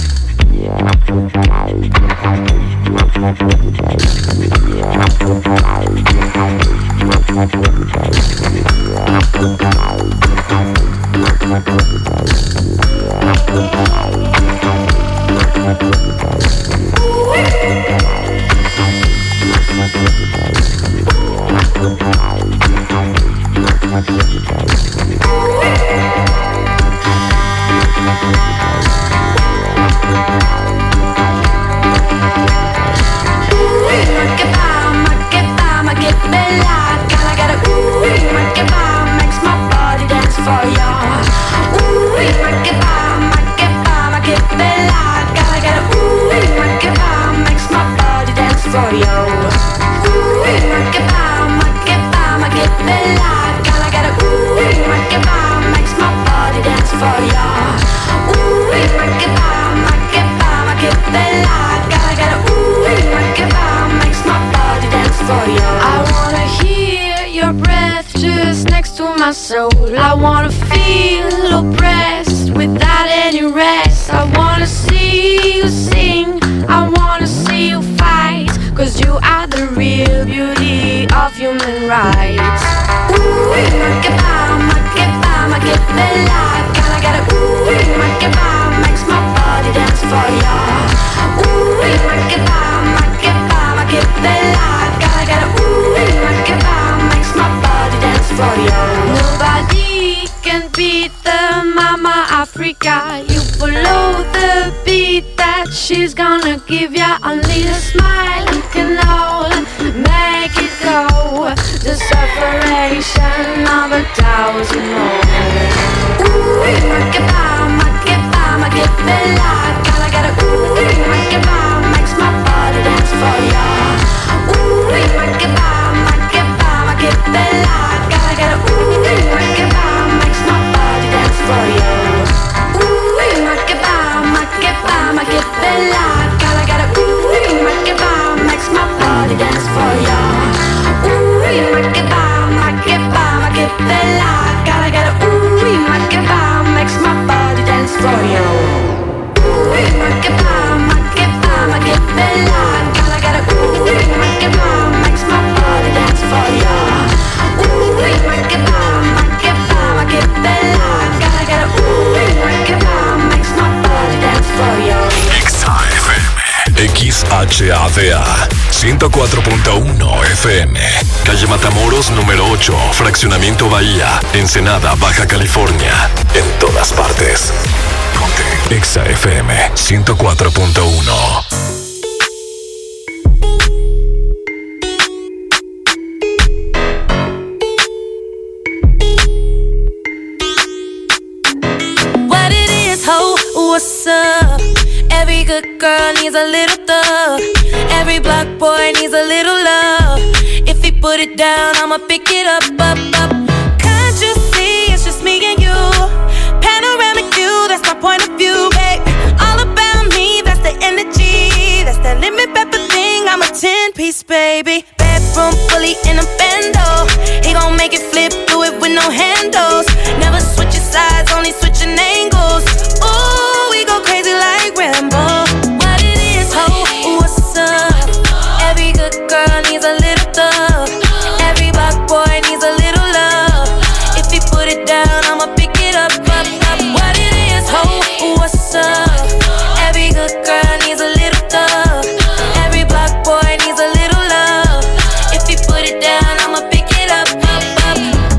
soul. I wanna feel oppressed without any rest. I wanna see you sing, I wanna see you fight, 'cause you are the real beauty of human rights. Ooh, make bella, gotta get a ooh, makes my body dance for ya. Ooh, make bella, gotta get a ooh, makes my body dance for ya. Nobody can beat the Mama Africa. You follow the beat that she's gonna give ya. Only a smile can hold, make it go. The separation of 1,000 more. Ooh, make bella, gotta get a ooh, makes my body dance for ya. Ooh, make bella, gotta get a ooh. bella. Gotta get a ooh, ma che va, makes my body dance for you. Ooh, ma che va, ma che va, ma che bella. Gotta get a ooh, ma che va, makes my body dance for you. Ooh, ma che va, ma che va, ma che bella. Gotta get a ooh, ma che va, makes my body dance for you. XHADA 104.1 FM, calle Matamoros número 8, fraccionamiento Bahía, Ensenada, Baja California. En todas partes. Ponte XFM 104.1. What's up? Every good girl needs a little thug. Every black boy needs a little love. If he put it down, I'ma pick it up, up, up. Can't you see it's just me and you? Panoramic view, that's my point of view, babe. All about me, that's the energy. That's that lemon pepper thing, I'm a 10-piece, baby. Bedroom fully in a bando. He gon' make it flip, do it with no handles. Never switching sides, only switching angles. Ooh, we go crazy like Rambo. What it is, ho, what's up? Every good girl needs a little thug. Every black boy needs a little love. If he put it down, I'ma pick it up, up, up. What it is, ho, what's up? Every good girl needs a little thug. Every black boy needs a little love. If he put it down, I'ma pick it up, up, up.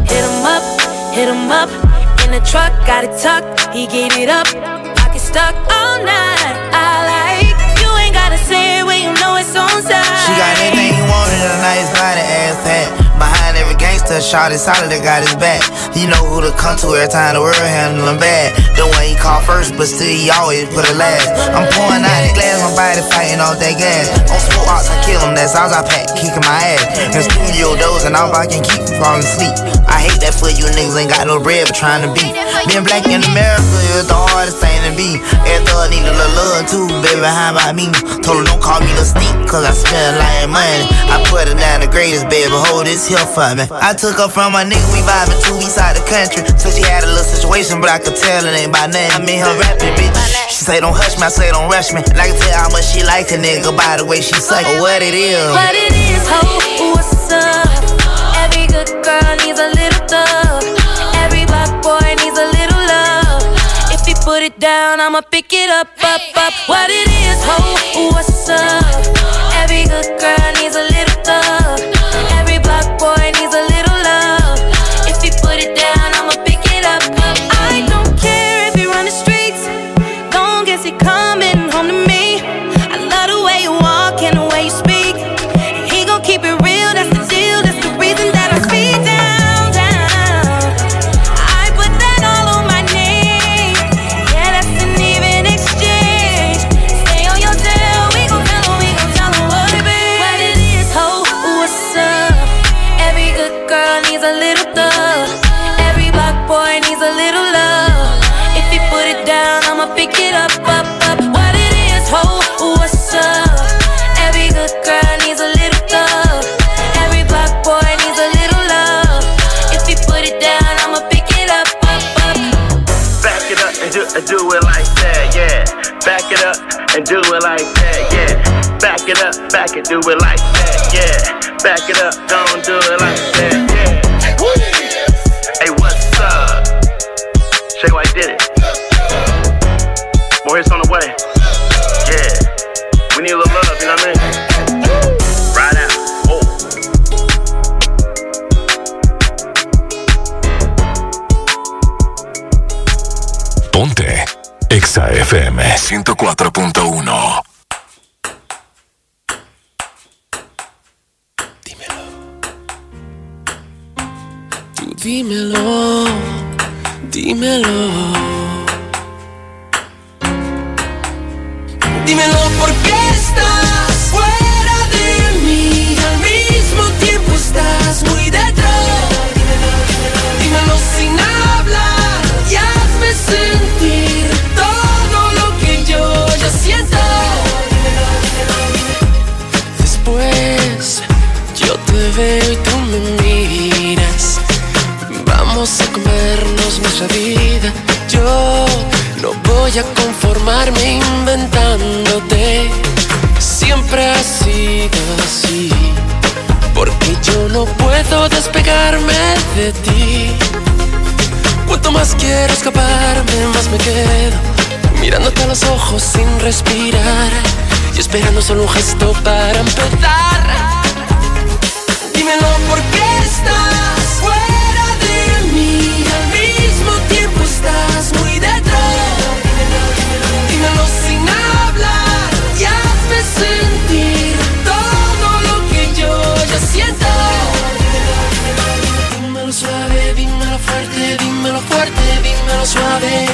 Hit him up, in the truck, got it tucked, he gave it up. Pocket stuck all night, I like. You ain't gotta say it when you know it's on side. She got everything he wanted, a nice body, ass fat. Behind every gangster, shot is solid, that got his back. You know who to come to every time the world handle him bad. The one he called first, but still he always put it last. I'm pouring out the glass, my body fighting off that gas. On smoke ox, I kill him, that's all I pack, kicking my ass. In studio dozing, all I can keep from falling asleep. I hate that for you niggas ain't got no bread but trying to beat. Being black in America is the hardest thing to be. Every thug need a little love too, baby, how about me? Told her don't call me the stink, cause I spend a lot of money. I put her down the greatest, baby, hold this here for me. I took her from my nigga, we vibing 2 weeks out the country. So she had a little situation, but I could tell it ain't by nothing. I mean her rapping, bitch. She say don't hush me, I say don't rush me. And I can tell how much she like a nigga by the way she suck. Or what it is. What it is, ho, what's up? Every good girl needs a little thug. Every black boy needs a little love. If he put it down, I'ma pick it up, up, up. What it is, ho, what's up? Every good girl needs a little thug. Every black boy needs a little love. If he put it down, I'ma pick it up, up. I don't care if you run the streets, long as he coming home to me. I love the way you walk and the way you speak. And he gon' keep it real, that's the deal. That's the reason that I speak down, down. I put that all on my name. Yeah, that's an even exchange. Stay on your tail, we gon' tell him what it be. What it is, ho, what's up? Every good girl needs a little thug. Every black boy needs a little love. If he put it down, I'ma pick it up, up, up. What it is, ho, what's up? Every good girl needs a little thug. Every black boy needs a little love. If he put it down, I'ma pick it up, up, up. Back it up and do it like that, yeah. Back it up and do it like that, yeah. Back it up, back it, do it like that, yeah. Back it up, don't do it like that, yeah. Woo! Hey, what's up? Shay White did it. More hits on the way. Yeah. We need a little love, you know what I mean? Right out. Oh. Ponte XFM 104.1. Dímelo, dímelo. Dímelo por qué estás fuera de mí. Al mismo tiempo estás muy detrás. Dímelo sin hablar y hazme sentir todo lo que yo siento. Después yo te veo y tú me miras. vamos a comernos nuestra vida. Yo no voy a conformarme inventándote. Siempre ha sido así, porque yo no puedo despegarme de ti. Cuanto más quiero escaparme, más me quedo mirándote a los ojos sin respirar y esperando solo un gesto para empezar. Dímelo, ¿por qué estás fuera de mí? Al mismo tiempo estás muy detrás. Dímelo sin hablar y hazme sentir todo lo que yo ya siento. Dímelo suave, dímelo fuerte, dímelo fuerte, dímelo suave.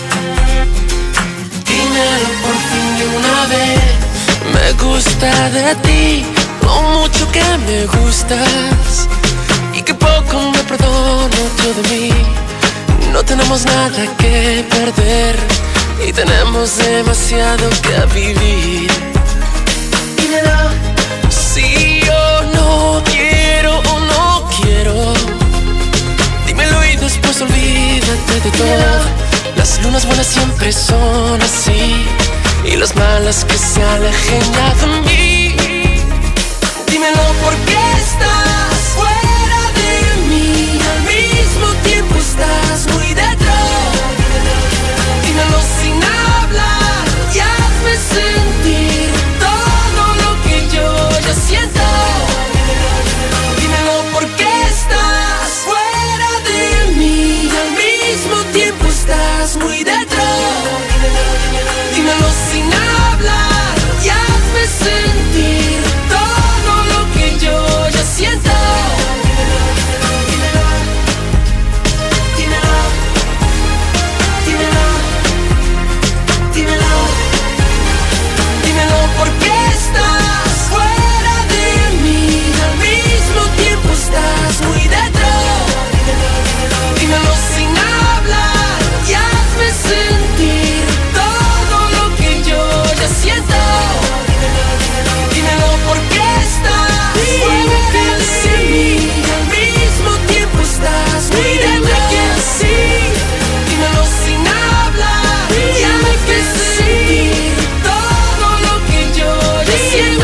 Dímelo por fin de una vez. Me gusta de ti, lo mucho que me gustas y que poco me perdono yo de mí. No tenemos nada que perder y tenemos demasiado que vivir. Dímelo, si yo no quiero o no quiero. Dímelo y después olvídate de todo. Las lunas buenas siempre son así y las malas que se alejen ya de mí. Dímelo, ¿por qué estás fuera de mí? Al mismo tiempo estás muy detrás. Dímelo sin hablar y hazme sentir todo lo que yo ya siento. Dímelo, ¿por qué estás fuera de mí? Al mismo tiempo estás muy detrás. Dímelo sin hablar y hazme sentir todo lo que yo ya siento. Dímelo, dímelo, dímelo, dímelo, dímelo, ¿por qué estás fuera de mí? Al mismo tiempo estás muy detrás. Dímelo sin hablar y hazme sentir todo lo que yo ya siento. Dímelo, ¿por qué estás fuera de mí? Al mismo tiempo estás muy detrás. Dímelo sin hablar y hazme sentir todo lo que yo ya siento.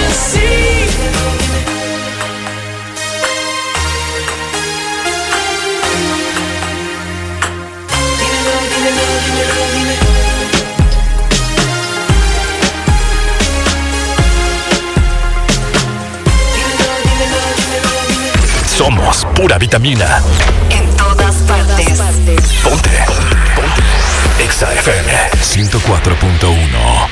Somos pura vitamina. En todas partes. Ponte. Exa FM 104.1.